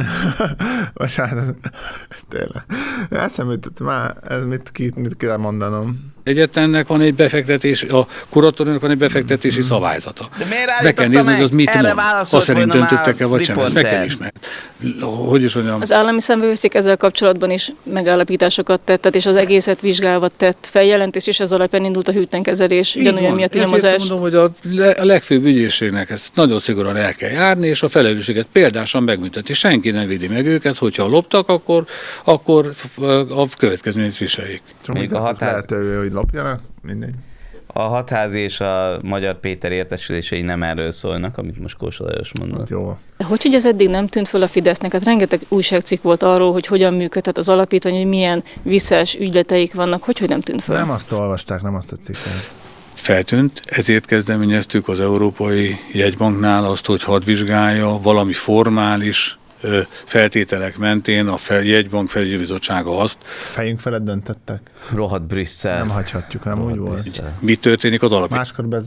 Bocsánat. Tényleg. Eszembe jutott már, ez mit kell mondanom. egyetemnek van egy befektetés, a kuratóriumnak van egy befektetési szabályzata. De miért Be kell nézni, hogy az mit erre mond. Azt szerint döntöttek-e, vagy sem. Ezt meg kell ismerni. Hogy is mondjam? Az állami számvevőszék ezzel kapcsolatban is megállapításokat tett, és az egészet vizsgálva tett feljelentés, és ez alapján indult a hűtlenkezelés, ugyanolyan miatt nyomozás. Ezért mondom, hogy a legfőbb ügyészségnek ezt nagyon szigorúan el kell járni, és a felelősséget példásan megbünteti. Senki nem védi meg őket, hogyha loptak, akkor a következményt viseljék. Még a lehetővé, hogy lopjanak, mindegy. A Hatházi és a Magyar Péter értesülései nem erről szólnak, amit most Kósa Lajos mondott. Jó. Hogy ez eddig nem tűnt föl a Fidesznek? Hát rengeteg újságcikk volt arról, hogy hogyan működhet az alapítvány, hogy milyen visszás ügyleteik vannak, hogy nem tűnt föl? Nem azt olvasták, nem azt a cikket. Feltűnt, ezért kezdeményeztük az Európai Jegybanknál azt, hogy hadd vizsgálja valami formális feltételek mentén a jegybank felügyelőbizottsága azt. Fejünk felett döntettek. Rohadt Brüsszel. Nem hagyhatjuk, hanem úgy volt. Mi történik az alapítvány?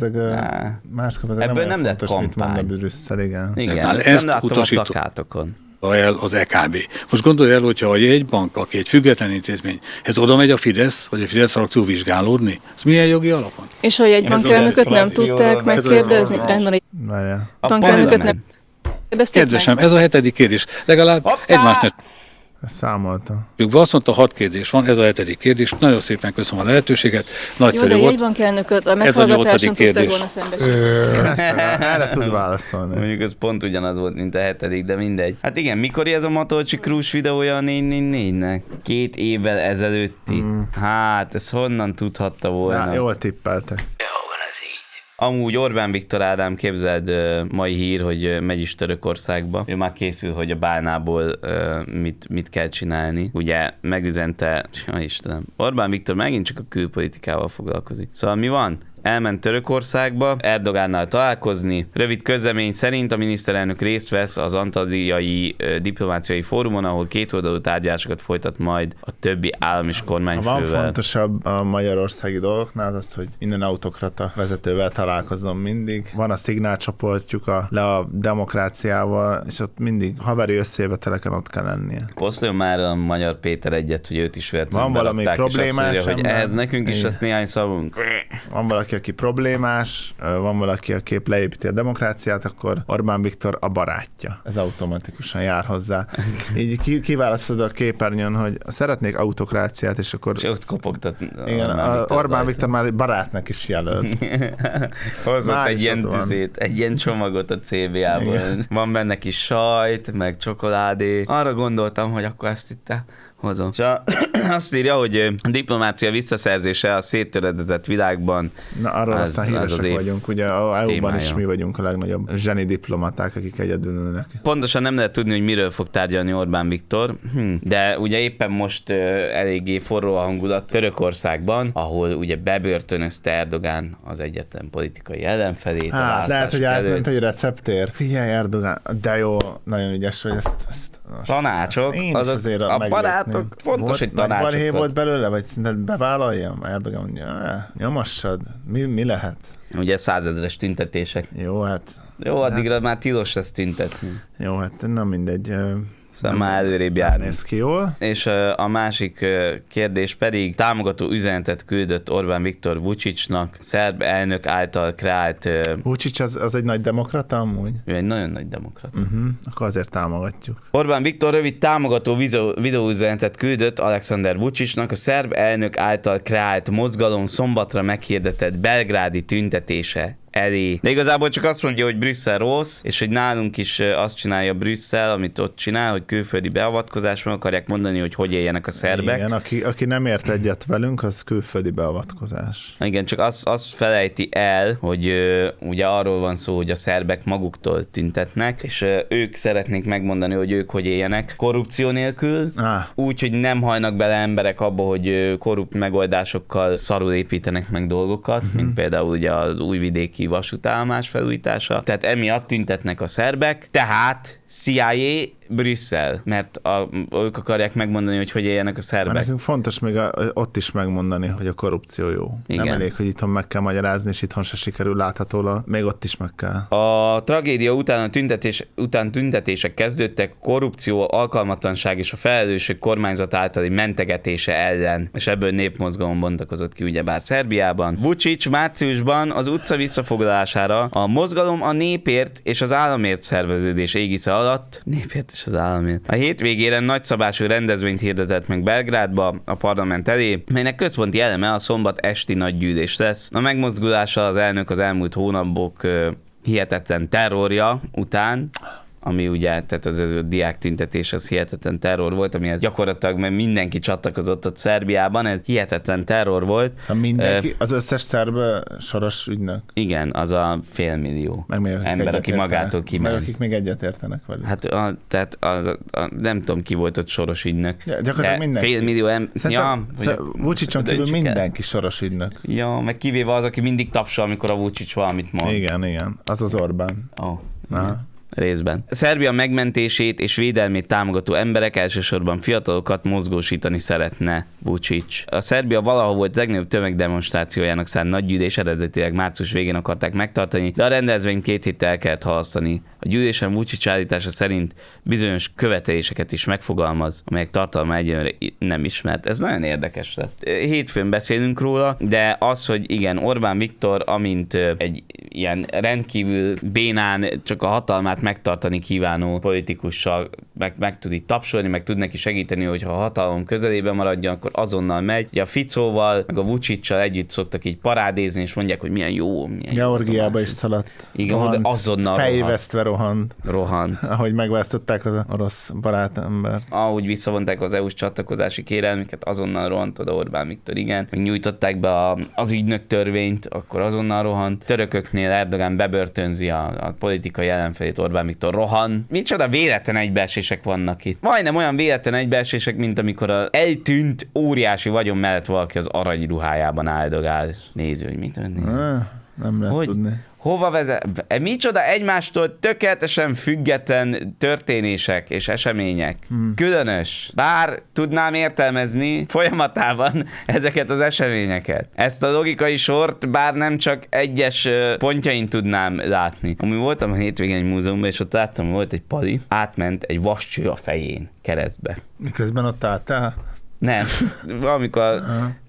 Máskor ebből nem lett fontos, mit mond a kampány. Brüsszel, igen. Igen, ezt nem láttam a utasító plakátokon. El az EKB. Most gondolj el, hogyha a jegybank, aki egy független intézmény, ez oda megy a Fidesz, vagy a Fidesz frakció vizsgálódni, ez milyen jogi alapon? És a jegybankelnököt nem tudták megkérdezni? Rendben, a bankelnököt nem kérdezték meg? Kérdésem, ez a 7. kérdés. Legalább egymást számolta. Azt mondta, 6 kérdés van, ez a 7. kérdés. Nagyon szépen köszönöm a lehetőséget. Nagyszerű jó, de volt. Jegybankelnököt a meghallgatáson tudták volna szembesíteni. Erre tud válaszolni. Mondjuk ez pont ugyanaz volt, mint a 7., de mindegy. Hát igen, mikor ez a Matolcsi Krús videója a 444-nek? 2 évvel ezelőtti. Hát, ez honnan tudhatta volna? Na, jól tippeltek. Amúgy Orbán Viktor Ádám, képzeld, mai hír, hogy megy is Törökországba. Ő már készül, hogy a bálnából mit kell csinálni. Ugye megüzente, Istenem, Orbán Viktor megint csak a külpolitikával foglalkozik. Szóval mi van? Elment Törökországba Erdogánnal találkozni. Rövid közlemény szerint a miniszterelnök részt vesz az Antaliai diplomáciai fórumon, ahol kétoldalú tárgyalásokat folytat majd a többi állam és kormányfővel. Van fontosabb a magyarországi dolgoknál az, hogy minden autokrata vezetővel találkozom mindig. Van a szignálcsoportjuk a demokráciával, és ott mindig haveri összejöveteleken ott kell lennie. Posztoljon már a Magyar Péter egyet, hogy őt is véletlenül van valami problémás, hogy ehhez nekünk is lesz néhány szavunk. Van valaki, aki problémás, van valaki, aki épp leépíti a demokráciát, akkor Orbán Viktor a barátja. Ez automatikusan jár hozzá. Így kiválasztod a képernyőn, hogy szeretnék autokráciát, és akkor... És ott kopogtat. Igen, Orbán Viktor már barátnak is jelölt. Hozott egy ilyen tüzét, egy ilyen csomagot a CBA-ból. Van benne kis sajt, meg csokoládé. Arra gondoltam, hogy akkor ezt itt hozom. És azt írja, hogy a diplomácia visszaszerzése a széttöredezett világban. Na, arról aztán híresek vagyunk. Ugye a EU-ban is mi vagyunk a legnagyobb zseni diplomaták, akik egyedül ülnek. Pontosan nem lehet tudni, hogy miről fog tárgyalni Orbán Viktor, de ugye éppen most eléggé forró a hangulat Törökországban, ahol ugye bebörtönözte Erdogán az egyetlen politikai ellenfelét. Hát lehet, hogy átment egy receptér. Figyelj, Erdogán, de jó, nagyon ügyes vagy ezt tanácsok, azok a barátok, fontos, hogy tanácsokat. Balhé volt belőle, vagy szerinted bevállaljam? Erdogan mondja, nyomassad, mi lehet? Ugye 100 000-es tüntetések. Jó, hát... Jó, addigra már tilos lesz tüntetni. Jó, hát nem mindegy. Szóval már előrébb járni. Néz ki jól. És a másik kérdés pedig támogató üzenetet küldött Orbán Viktor Vučićnak, szerb elnök által kreált... Vučić az egy nagy demokrata amúgy? Ő egy nagyon nagy demokrata. Akkor azért támogatjuk. Orbán Viktor rövid támogató videóüzenetet küldött Alexander Vučićnak, a szerb elnök által kreált mozgalom szombatra meghirdetett belgrádi tüntetése elé. De igazából csak azt mondja, hogy Brüsszel rossz, és hogy nálunk is azt csinálja Brüsszel, amit ott csinál, hogy külföldi beavatkozás, meg akarják mondani, hogy éljenek a szerbek. Igen, aki nem ért egyet velünk, az külföldi beavatkozás. Igen, csak azt felejti el, hogy ugye arról van szó, hogy a szerbek maguktól tüntetnek, és ők szeretnék megmondani, hogy ők hogy éljenek korrupció nélkül, úgy, hogy nem hajnak bele emberek abba, hogy korrupt megoldásokkal szarul építenek meg dolgokat, mint például ugye az újvidéki vasútállomás felújítása. Tehát emiatt tüntetnek a szerbek, tehát CIA, Brüsszel, mert ők akarják megmondani, hogy éljenek a szerbek. Nekünk fontos még ott is megmondani, hogy a korrupció jó. Igen. Nem elég, hogy itthon meg kell magyarázni, és itthon se sikerül láthatólag, még ott is meg kell. A tragédia után tüntetések kezdődtek, korrupció, alkalmatlanság és a felelősség kormányzat általi mentegetése ellen, és ebből népmozgalom bontakozott ki ugyebár Szerbiában. Vučić márciusban az utca visszafoglalására a mozgalom a népért és az államért szerveződés égisze alatt, népért és az államért, a hétvégére nagyszabású rendezvényt hirdetett meg Belgrádba a parlament elé, melynek központi eleme a szombat esti nagygyűlés lesz. A megmozdulással az elnök az elmúlt hónapok hihetetlen terrorja után, ami ugye, tehát az a diák tüntetés az hihetetlen terror volt, amihez gyakorlatilag mert mindenki csatlakozott ott Szerbiában, ez hihetetlen terror volt. Szóval mindenki, az összes szerb soros ügynök? Igen, az a 500 000 ember, aki magától kiment. Meg akik még egyetértenek velük. Hát tehát nem tudom ki volt ott soros ügynök. Ja, gyakorlatilag mindenki. 500 000 ember. Vučićon kívül mindenki soros ügynök. Ja, meg kivéve az, aki mindig tapsol, amikor a Vučić valamit mond. Igen, az az Orbán. Részben. Szerbia megmentését és védelmét támogató emberek, elsősorban fiatalokat mozgósítani szeretne Vučić. A Szerbia valahol volt legnagyobb tömegdemonstrációjának szánt nagygyűlés, eredetileg március végén akarták megtartani, de a rendezvényt 2 héttel el kellett halasztani. A gyűlésen Vučić állítása szerint bizonyos követeléseket is megfogalmaz, amelyek tartalma egyenlőre nem ismert. Ez nagyon érdekes lesz. Hétfőn beszélünk róla, de az, hogy igen, Orbán Viktor, amint egy ilyen rendkívül bénán csak a hatalmát megtartani kívánó politikussal meg tud itt tapsolni, meg tud neki segíteni, hogy ha a hatalom közelében maradjon, akkor azonnal megy. Ugye a Ficóval, meg a Vučićsal együtt szoktak így parádézni, és mondják, hogy milyen jó. Georgiába is szaladt. Igen, rohant, azonnal fejvesztve rohant. Ahogy megválasztották az orosz barátembert. Ahogy visszavonták az EU-s csatlakozási kérelmüket, azonnal rohant oda Orbán Viktor, igen. Meg nyújtották be az ügynök törvényt, akkor azonnal rohant. Törököknél Erdogan bebörtönzi a politikai ellenfelét, Orbán Viktor rohan. Micsoda véletlen egybeesések vannak itt. Majdnem olyan véletlen egybeesések, mint amikor az eltűnt óriási vagyon mellett valaki az aranyruhájában áldogál. Néző, hogy mit történik. Nem lehet tudni. Hova vezet? Micsoda egymástól tökéletesen független történések és események. Különös. Bár tudnám értelmezni folyamatában ezeket az eseményeket. Ezt a logikai sort bár nem csak egyes pontjain tudnám látni. Amúgy voltam a hétvégén egy múzeumban, és ott láttam, hogy volt egy pali, átment egy vascső a fején keresztbe. Miközben ott álltál? Nem. Valamikor a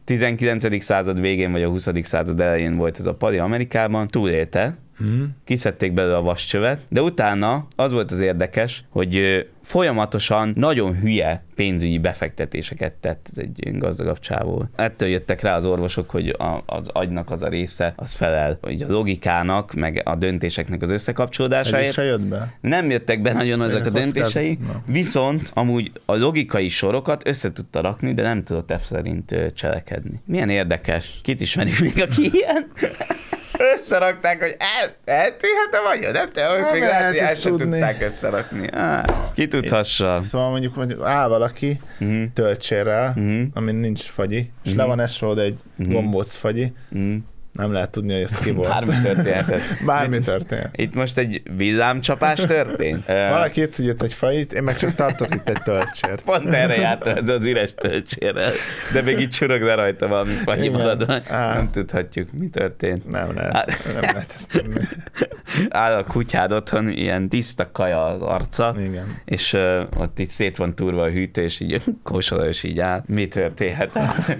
19. század végén, vagy a 20. század elején volt ez a pali Amerikában, túlélte, kiszedték belőle a vascsövet, de utána az volt az érdekes, hogy folyamatosan nagyon hülye pénzügyi befektetéseket tett ez egy gazdagabb csávó. Ettől jöttek rá az orvosok, hogy az agynak az a része, az felel, hogy a logikának, meg a döntéseknek az összekapcsolódásáért. Se jött be? Nem jöttek be nagyon ezek a döntései, viszont amúgy a logikai sorokat össze tudta rakni, de nem tudott F szerint cselekedni. Milyen érdekes. Kit ismerünk még, aki ilyen? Összerakták, hogy eltűnhet-e vagy? Nem te, hogy még lehet, hogy el sem tudták összerakni. Ki tudhassa. Szóval mondjuk áll valaki töltsérrel, amin nincs fagyi, és le van esve oda egy gombóc fagyi, nem lehet tudni, hogy ez ki volt. Bármi történhetett. Bármi történt. Itt most egy villámcsapás történt? Valaki itt jött egy fajit, én meg csak tartok itt egy töltsért. Pont erre jártam ez az üres töltsérrel, de még itt csurog le rajta valami fagyi maradva. Nem tudhatjuk, mi történt. Nem lehet ezt tenni. Áll a kutyád otthon, ilyen tiszta kaja az arca, igen. És ott itt szét van túrva a hűtő, és így kósolja, és így áll. Mi történhet?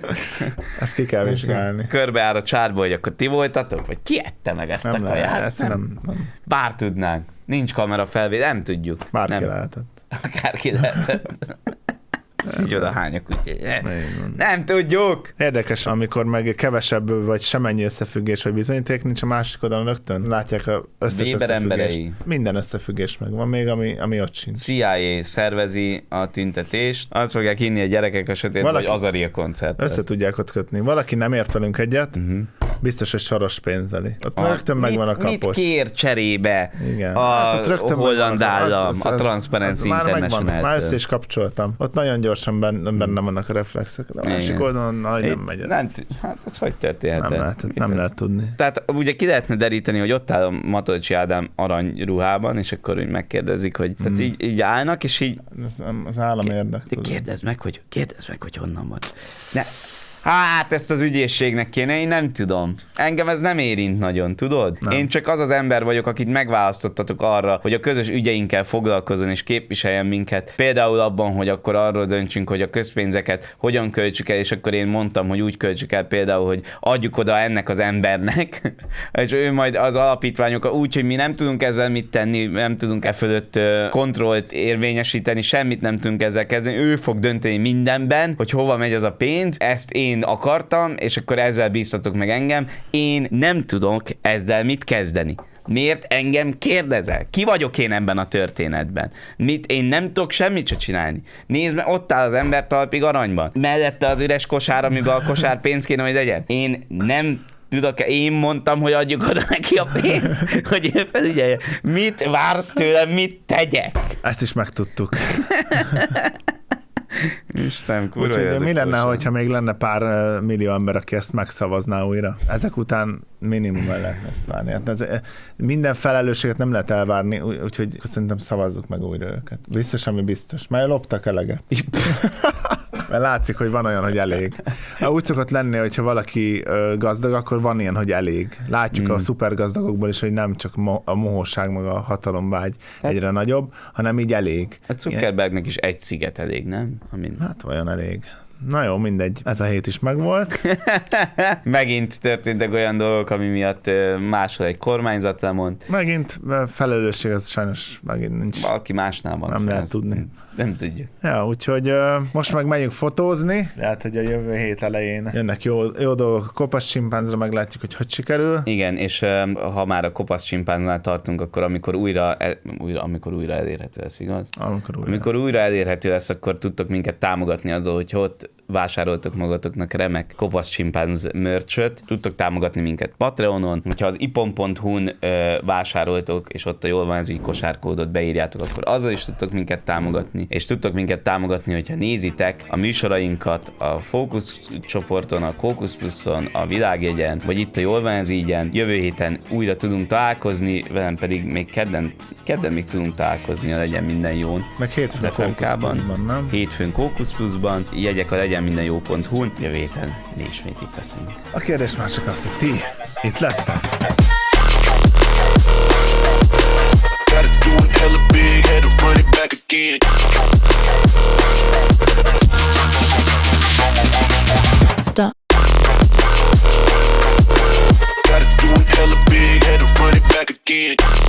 Ezt ki kell vizsgálni. Körbeáll a csárba, hogy akkor ti voltatok? Vagy ki ette meg ezt nem a kaját? Ezt nem. Bár tudnánk. Nincs kamera felvétel, nem tudjuk. Bárki lehetett. Akárki lehetett. Így oda hány a kutya. Nem tudjuk! Érdekes, amikor meg kevesebb vagy semennyi összefüggés vagy bizonyíték nincs, a másik oldalon rögtön látják az összes összefüggést. Minden összefüggés meg van még, ami ott sincs. CIA szervezi a tüntetést, azt fogják hinni a gyerekek a sötétben, hogy Azaria koncert. Össze tudják ott kötni. Valaki nem ért velünk egyet, Biztos, hogy soros pénzeli. Ott rögtön megvan a kapos. Mit kér cserébe igen. a holland állam, a Transparency International-től? Már össze is kapcsoltam. Ott nagyon gyorsan benne vannak a reflexek. De a másik oldalon nem megy ez. Hát ez hogy történhet? Nem lehet tudni. Tehát ugye ki lehetne deríteni, hogy ott áll a Matolcsi Ádám aranyruhában, és akkor úgy megkérdezik, hogy tehát így állnak, és így... Az állam érdek. Kérdezd meg, hogy honnan vagy. Hát ezt az ügyészségnek kéne, én nem tudom. Engem ez nem érint nagyon, tudod? Nem. Én csak az az ember vagyok, akit megválasztottatok arra, hogy a közös ügyeinkkel foglalkozzon és képviseljen minket. Például abban, hogy akkor arról döntsünk, hogy a közpénzeket hogyan költsük el, és akkor én mondtam, hogy úgy költsük el például, hogy adjuk oda ennek az embernek, és ő majd az alapítványokat úgy, hogy mi nem tudunk ezzel mit tenni, nem tudunk e fölött kontrollt érvényesíteni, semmit nem tudunk ezzel kezdeni. Ő fog dönteni mindenben, hogy hova megy az a pénz. Ezt én akartam, és akkor ezzel bíztatok meg engem. Én nem tudok ezzel mit kezdeni. Miért engem kérdezel? Ki vagyok én ebben a történetben? Én nem tudok semmit se csinálni. Nézd meg, ott áll az ember talpig aranyban. Mellette az üres kosár, amiben a kosár pénz kéne, hogy legyen. Én nem tudok, én mondtam, hogy adjuk oda neki a pénzt, hogy ő felügyelje. Mit vársz tőlem, mit tegyek? Ezt is megtudtuk. Isten, kurva. Úgyhogy mi lenne, hogyha még lenne pár millió ember, aki ezt megszavazná újra? Ezek után minimum el lehetne ezt várni. Hát minden felelősséget nem lehet elvárni, úgyhogy szerintem szavazzuk meg újra őket. Biztos, ami biztos. Már loptak eleget. Mert látszik, hogy van olyan, hogy elég. Úgy szokott lenni, hogyha valaki gazdag, akkor van ilyen, hogy elég. Látjuk a szupergazdagokból is, hogy nem csak a mohóság, meg a hatalomvágy egyre nagyobb, hanem így elég. A Zuckerbergnek is egy sziget elég, nem? Hát olyan elég. Na jó, mindegy. Ez a hét is megvolt. Megint történtek olyan dolgok, ami miatt máshol egy kormányzat lemond. Megint felelősség, ez sajnos megint nincs. Valaki másnál van. Nem lehet tudni. Nem tudjuk. Ja, úgyhogy most meg megyünk fotózni. Lehet, hogy a jövő hét elején jönnek jó dolgok a kopasz csimpánzra, meglátjuk, hogy sikerül. Igen, és ha már a kopasz csimpánznál tartunk, akkor amikor újra elérhető lesz, igaz? Amikor újra elérhető lesz, akkor tudtok minket támogatni azzal, hogy ott vásároltok magatoknak remek kopasz csimpánz merch-öt, tudtok támogatni minket Patreonon, hogyha az ipon.hu-n vásároltok, és ott a jól van ez így kosárkódot beírjátok, akkor azzal is tudtok minket támogatni, és tudtok minket támogatni, hogyha nézitek a műsorainkat a Fókusz csoporton, a Kókusz Pluszon, a Világjegyen, vagy itt a jól van ez ígyen. Jövő héten újra tudunk találkozni, velem pedig még kedden még tudunk találkozni, a Legyen Minden Jón. Meg hétfőn a Kókusz Pluszban, nem? Hétfőn Kókusz Pluszban, jegyek a legyenmindennjó.hu-n, jövő héten mi ismét itt leszünk. A kérdés már csak az, hogy ti itt lesztek. Stop. Gotta do it hella big, had to run it back again.